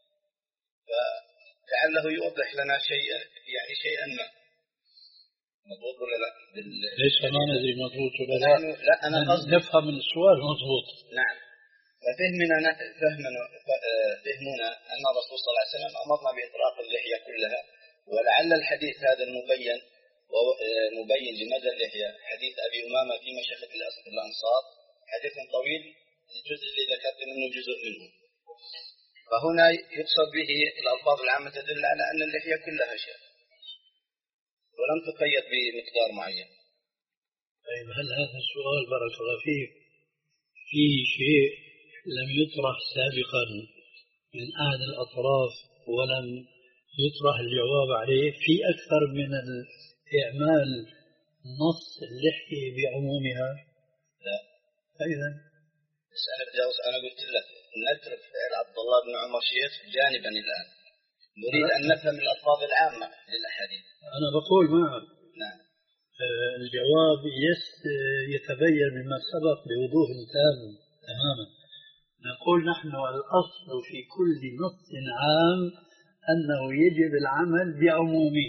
فلعله يوضح لنا شيئا يعني شيئا ما مضبوط ولا لا؟ ليس ما ندري مضبوط ولا لا. لا أنا قصدي نفهم من السؤال مضبوط. نعم. ففهمنا فهمنا فهمنا أن الرسول صلى الله عليه وسلم أمرنا بإطلاق اللحية كلها، ولعل الحديث هذا المبين ومبين لمدى اللحية حديث أبي أمامة في مشيخة الأنصار حديث طويل، الجزء اللي ذكرت منه جزء منه. فهنا يقصد به الألفاظ العامة تدل على أن اللحية كلها شيء ولم تقيد بمقدار معين. طيب هل هذا السؤال بارك الله فيك فيه شيء لم يطرح سابقا من أحد الأطراف ولم يطرح الجواب عليه في أكثر من إعمال نص اللحية بعمومها؟ لا. فإذا بس أنا بجاوز أنا قلت لك نترك فعل عبد الله بن عمر شيخ جانبا الآن، نريد أن نفهم الألفاظ العامة للأحاديث. أنا بقول معك نعم. الجواب يس يتبين مما سبق بوضوح تام تماما. نقول نحن الأصل في كل نص عام أنه يجب العمل بعمومه.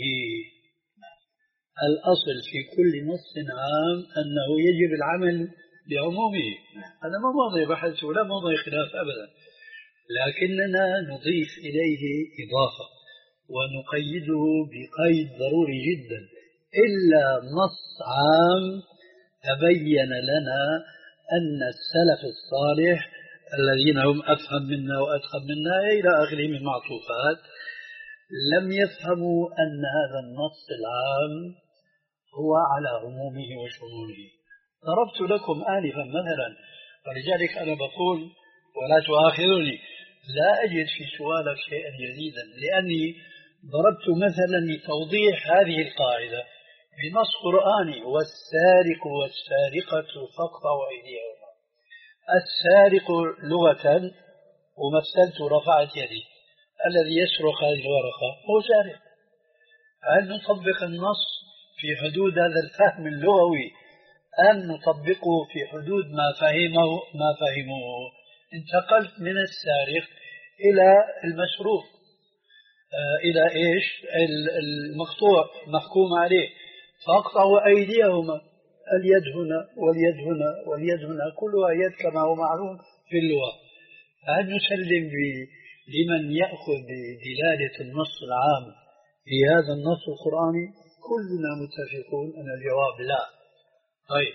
الأصل في كل نص عام أنه يجب العمل بعمومه. هذا ما موضع بحث ولا موضع خلاف أبدا. لكننا نضيف إليه إضافة ونقيده بقيد ضروري جدا: إلا نص عام تبين لنا أن السلف الصالح الذين هم أفهم منا وأتقن منا إلى آخره من معطوفات لم يفهموا أن هذا النص العام هو على عمومه وشموله. ضربت لكم آنفا مثلا، ولذلك أنا بقول ولا تؤاخذني لا أجد في سؤالك شيئا جديدا، لأني ضربت مثلا لتوضيح هذه القاعدة بنص قرآني: والسارق والسارقة فاقطعوا أيديهما. السارق لغة ومثلت رفعت يدي، الذي يسرق هذه الورقة هو سارق. هل نطبق النص في حدود هذا الفهم اللغوي أم نطبقه في حدود ما فهمه ما فهموه؟ انتقلت من السارق إلى المسروق، آه إلى إيش؟ المقطوع محكوم عليه. فاقطعوا أيديهما، اليد هنا واليد هنا واليد هنا، كلها يد كما هو معلوم في اللغة. هل نسلم لمن يأخذ بدلالة النص العام في هذا النص القرآني؟ كلنا متفقون أن الجواب لا. طيب،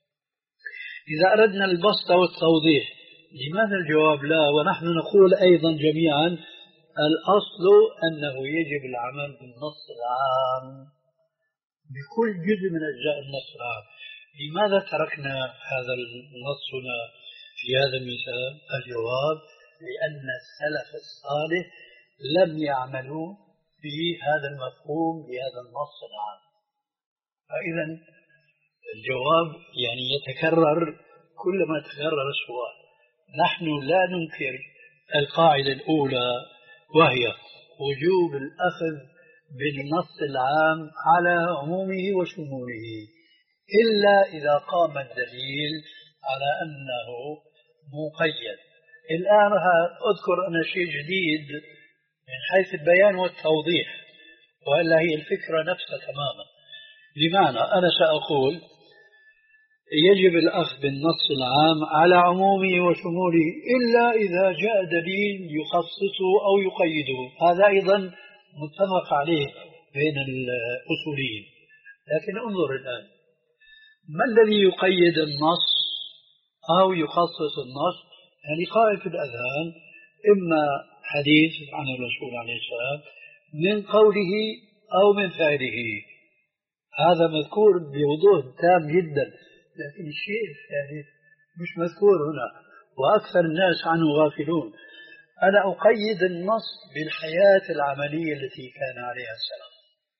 إذا أردنا البسط والتوضيح، لماذا الجواب لا ونحن نقول أيضا جميعا الأصل أنه يجب العمل بالنص العام بكل جزء من أجزاء النص العام؟ لماذا تركنا هذا النص هنا في هذا المثال؟ الجواب: لأن السلف الصالح لم يعملوا بهذا المفهوم بهذا النص العام. فإذا الجواب يعني يتكرر كلما تكرر السؤال. نحن لا ننكر القاعدة الأولى وهي وجوب الأخذ بالنص العام على عمومه وشموله، إلا إذا قام الدليل على أنه مقيد. الآن أذكر أنا شيء جديد من حيث البيان والتوضيح، وإلا هي الفكرة نفسها تماما. بمعنى أنا سأقول يجب الأخذ بالنص العام على عمومه وشموله إلا إذا جاء دليل يخصصه أو يقيده. هذا أيضا متفق عليه بين الأصوليين. لكن انظر الآن، ما الذي يقيد النص أو يخصص النص؟ يعني قائم في الأذهان إما حديث عن الرسول عليه السلام من قوله أو من فعله، هذا مذكور بوضوح تام جدا. لكن الشيء الثالث مش مذكور هنا وأكثر الناس عنه غافلون. أنا أقيد النص بالحياة العملية التي كان عليها السلف.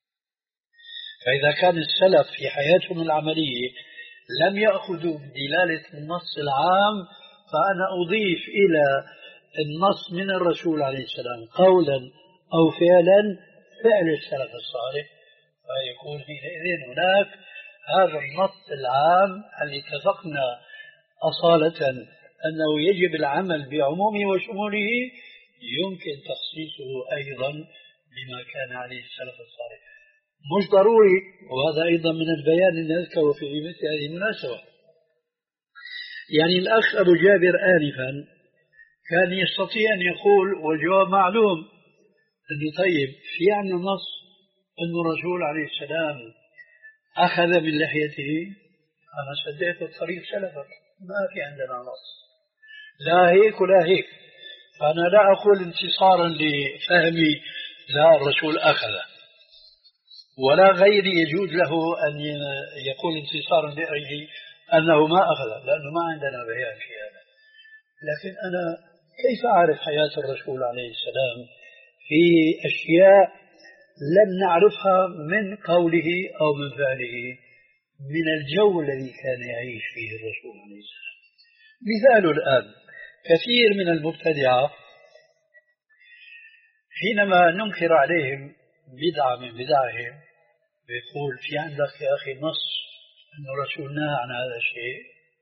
فإذا كان السلف في حياتهم العملية لم يأخذوا بدلالة النص العام، فأنا أضيف إلى النص من الرسول عليه السلام قولا أو فعلا فعل السلف الصالح، فيكون حينئذ هناك هذا النص العام اللي اتفقنا أصالة أنه يجب العمل بعمومه وشموله، يمكن تخصيصه أيضا بما كان عليه السلف الصالح. مش ضروري، وهذا أيضا من البيان اللي نذكره في مثل هذه المناسبة. يعني الأخ أبو جابر آنفا كان يستطيع أن يقول والجواب معلوم أنه طيب في عندنا نص أن الرسول عليه السلام أخذ من لحيته. أنا صدقت الطريق سلفك، ما في عندنا نص لا هيك ولا هيك. فأنا لا أقول انتصارا لفهمي لا الرسول أخذ، ولا غيري يجوز له أن يقول انتصارا لرأيه أنه ما أخذ، لأنه ما عندنا بيان في هذا. لكن أنا كيف أعرف حياة الرسول عليه السلام في أشياء لم نعرفها من قوله أو من فعله، من الجو الذي كان يعيش فيه الرسول عليه السلام. مثال الآن كثير من المبتدعة حينما ننكر عليهم بدعة من بدعهم بيقول في عندك يا أخي نص أن الرسول نهى عن هذا الشيء،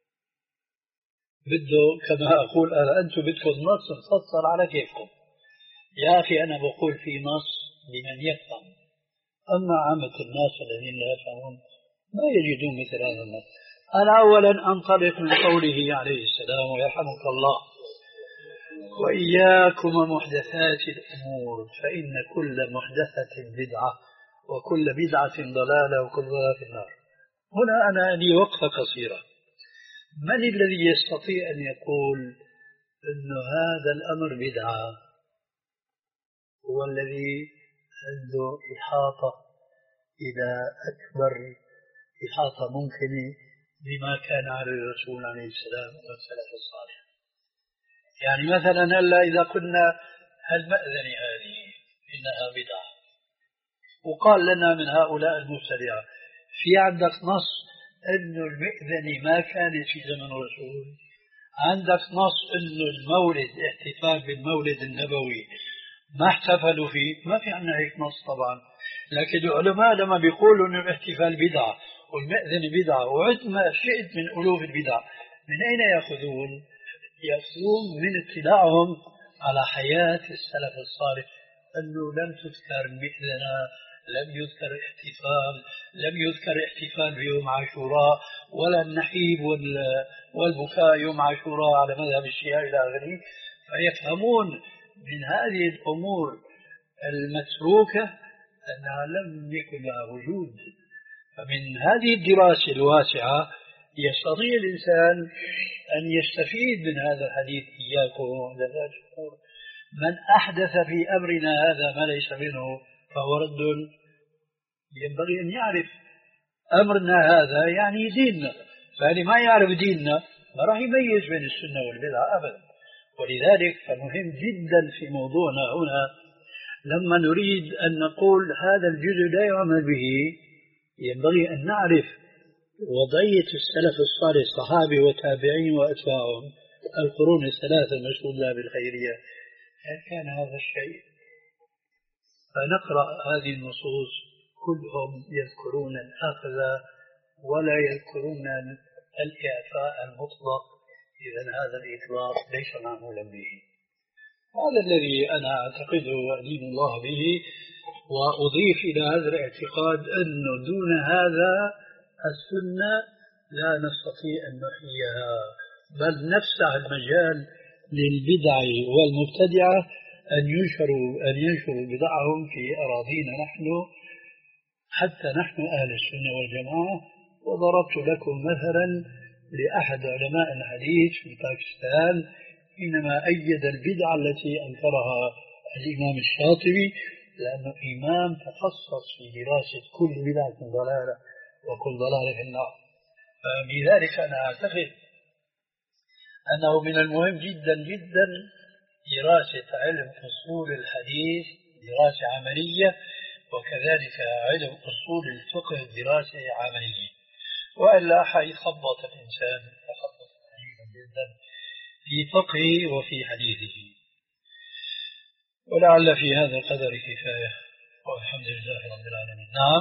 بده كما أقول أنا أنتم بدكم نص مفصل على كيفكم. يا أخي أنا بقول في نص لمن يفهم، أما عامة الناس الذين لا يفهمون ما يجدون مثل هذا النص. أنا أولا أنطلق من قوله عليه السلام ويرحمك الله وإياكم محدثات الأمور فإن كل محدثة بدعة وكل بدعة ضلالة وكل ضلالة في النار. هنا أنا لي وقفة قصيرة. من الذي يستطيع أن يقول أن هذا الأمر بدعة؟ هو الذي عنده إحاطة إلى أكبر إحاطة ممكنة بما كان على الرسول عليه السلام والسلف الصالح. يعني مثلا هلا إذا قلنا المأذنة هذه إنها بدعة وقال لنا من هؤلاء المبتدعة في عندك نص أنه المأذنة ما كانت في زمن الرسول؟ عندك نص أنه المولد احتفال بالمولد النبوي ما احتفلوا فيه؟ ما في عندنا هيك نص طبعا. لكن العلماء لما بيقولوا أن الاحتفال بدعة والمأذنة بدعة وعد ما شئت من ألوف البدع، من أين يأخذون؟ يأخذون من اطلاعهم على حياة السلف الصالح أنه لم تذكر المئذنة، لم يذكر احتفال، لم يذكر احتفال بيوم عاشوراء ولا النحيب والبكاء يوم عاشوراء على مذهب الشيعة إلى آخره. فيفهمون من هذه الأمور المتروكة أنها لم يكن لها وجود. فمن هذه الدراسة الواسعة يستطيع الإنسان أن يستفيد من هذا الحديث إياكم ومحدثات الأمور. من أحدث في أمرنا هذا ما ليس منه فهو رد. ينبغي أن يعرف أمرنا هذا يعني ديننا، فاللي ما يعرف ديننا ما راح يميز بين السنة والبدعة أبدا. ولذلك فمهم جدا في موضوعنا هنا لما نريد أن نقول هذا الجزء لا يعمل به، ينبغي أن نعرف وضعية السلف الصالح الصحابة والتابعين وأتباعهم القرون الثلاثة المشهود لها بالخيرية. هل كان هذا الشيء؟ فنقرأ هذه النصوص كلهم يذكرون الأخذ ولا يذكرون الإعفاء المطلق. إذن هذا الإطلاق ليس معمولا به. هذا الذي أنا أعتقده وأدين الله به، وأضيف إلى هذا الاعتقاد أنه دون هذا السنة لا نستطيع أن نحييها، بل نفسح المجال للبدع والمبتدعة أن ينشروا أن ينشروا بدعهم في أراضينا نحن حتى نحن أهل السنة والجماعة. وضربت لكم مثلا لأحد علماء الحديث في باكستان حينما أيد البدعة التي أنكرها الإمام الشاطبي، لأنه إمام تخصص في دراسة كل بدعة ضلالة وكل ضلالة في النار. فبذلك أنا أعتقد أنه من المهم جدا جدا دراسة علم أصول الحديث دراسة عملية، وكذلك علم أصول الفقه دراسة عملية، وإلا حيخبط الإنسان تخبط عجيبا جدا في فقهه وفي حديثه. ولعل في هذا القدر كفاية، والحمد لله رب العالمين. نعم.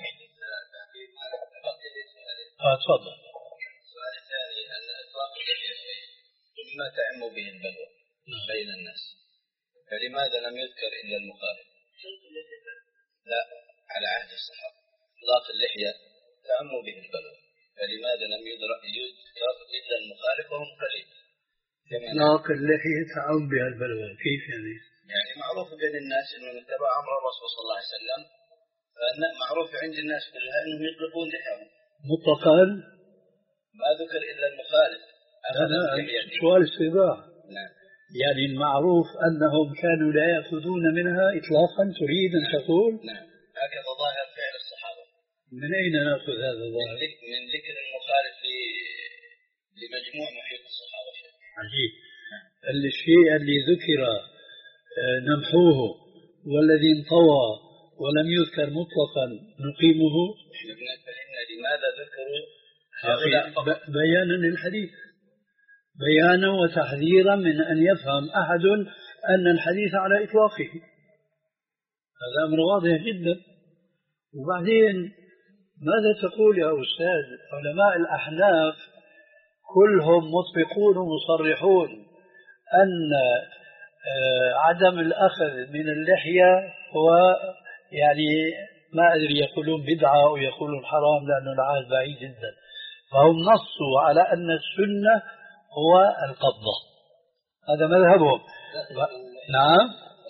آه تفضل. السؤال الثاني أن إطلاق اللحية مما تعم به البلوى بين الناس، فلماذا لم يذكر إلا المخالف؟ لا، على عهد الصحابة إطلاق اللحية تعم به البلوى، فلماذا لم يذكر إلا المخالف وهم قليل؟ إطلاق اللحية تعم بها البلوى كيف يعني؟ يعني معروف بين الناس أنه من اتبع أمر الرسول صلى الله عليه وسلم، فأن معروف عند الناس كلها أنهم يطلقون لحيهم مطلقا. ما ذكر إلا المخالف. هذا سؤال استيضاح. نعم. يعني المعروف أنهم كانوا لا يأخذون منها إطلاقا تريد أن تقول؟ نعم، هكذا ظاهر فعل الصحابة. من أين نأخذ هذا الظاهر؟ من ذكر المخالف لمجموع محيط الصحابة. عجيب. الشيء اللي ذكر نمحوه والذي انطوى ولم يذكر مطلقا نقيمه. لماذا ذكروا بيانا للحديث، بيانا وتحذيرا من أن يفهم أحد أن الحديث على إطلاقه. هذا أمر واضح جدا. وبعدين ماذا تقول يا أستاذ؟ علماء الأحناف كلهم مطبقون ومصرحون أن عدم الأخذ من اللحية هو يعني ما أدري يقولون بدعة أو يقولون حرام لأنه العهد بعيد جدا. فهم نصوا على أن السنة هو القبضة، هذا مذهبهم. نعم.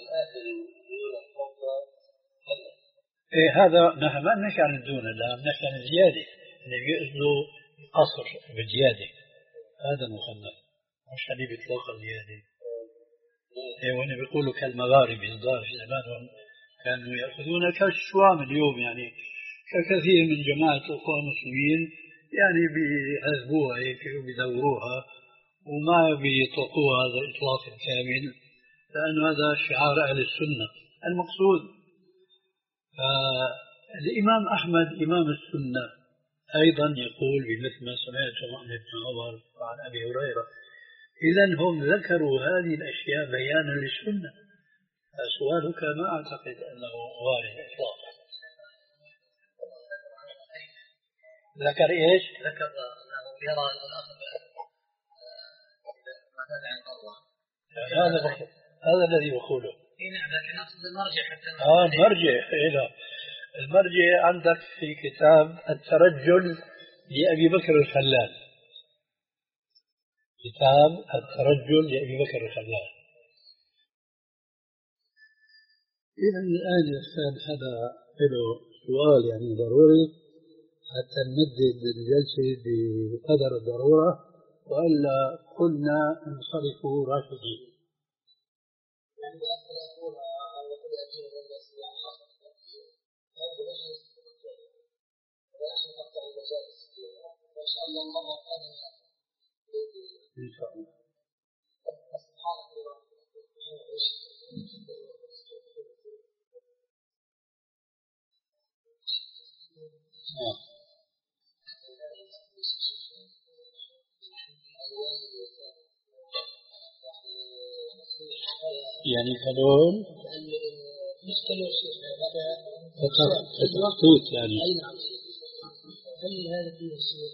إيه هذا نحن ما بنحكي عن الدون، لا بنحكي عن الزيادة اللي بيقصدوا قصر بزيادة، هذا مخنث مش حليب إطلاق الزيادة. إيه وهنا بيقولوا كالمغاربة الظاهر في زمانهم كانوا يأخذون كالشوام اليوم، يعني ككثير من جماعة الأخوة المسلمين يعني بيعذبوها هيك وبيدوروها وما بيطلقوها هذا الإطلاق الكامل، لأن هذا شعار أهل السنة المقصود. الإمام أحمد إمام السنة أيضا يقول بمثل ما سمعته عن ابن عمر وعن أبي هريرة. إذن هم ذكروا هذه الأشياء بيانا للسنة. سؤالك ما أعتقد أنه وارد إطلاقا. ذكر إيش؟ ذكر أنه يرى الأخذ مثلا عن الله. هذا هذا الذي يقوله. إيه نعم، لكن أقصد المرجع حتى. آه المرجع إيه المرجع عندك في كتاب الترجل لأبي بكر الخلال. كتاب الترجل لأبي بكر الخلال. إذا الآن يا أستاذ هذا له سؤال يعني ضروري حتى نمدد الجلسة بقدر الضرورة، وإلا كنا انصرفوا راشدين. إن شاء الله. آه. يعني كلون مش كلون شيخ تخطيط يعني. أي نعم. هل هذا فيه الشيخ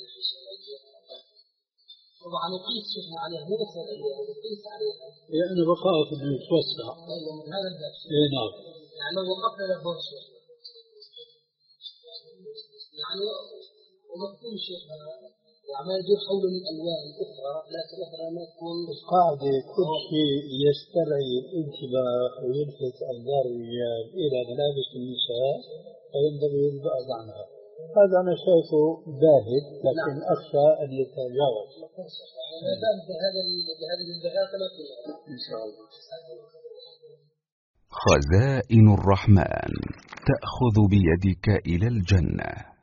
طبعا نقيس شيخنا عليه مو بس نقيس عليه يعني بخاف انه يتوسع. ايوه من هذا الباب. اي نعم. يعني لو وقفنا له شيخ يعني ومكتوب شيخنا وعمال يدور حول الالوان الاخرى، لكن مثلا ما تكون القاعده كل شيء يسترعي الانتباه ويلفت انظار الرجال الى ملابس النساء فينبغي البعد عنها. هذا أنا شايفه باهت، لكن نعم. أخشى أن يتجاوز. إن شاء الله. خزائن الرحمن تأخذ بيدك إلى الجنة.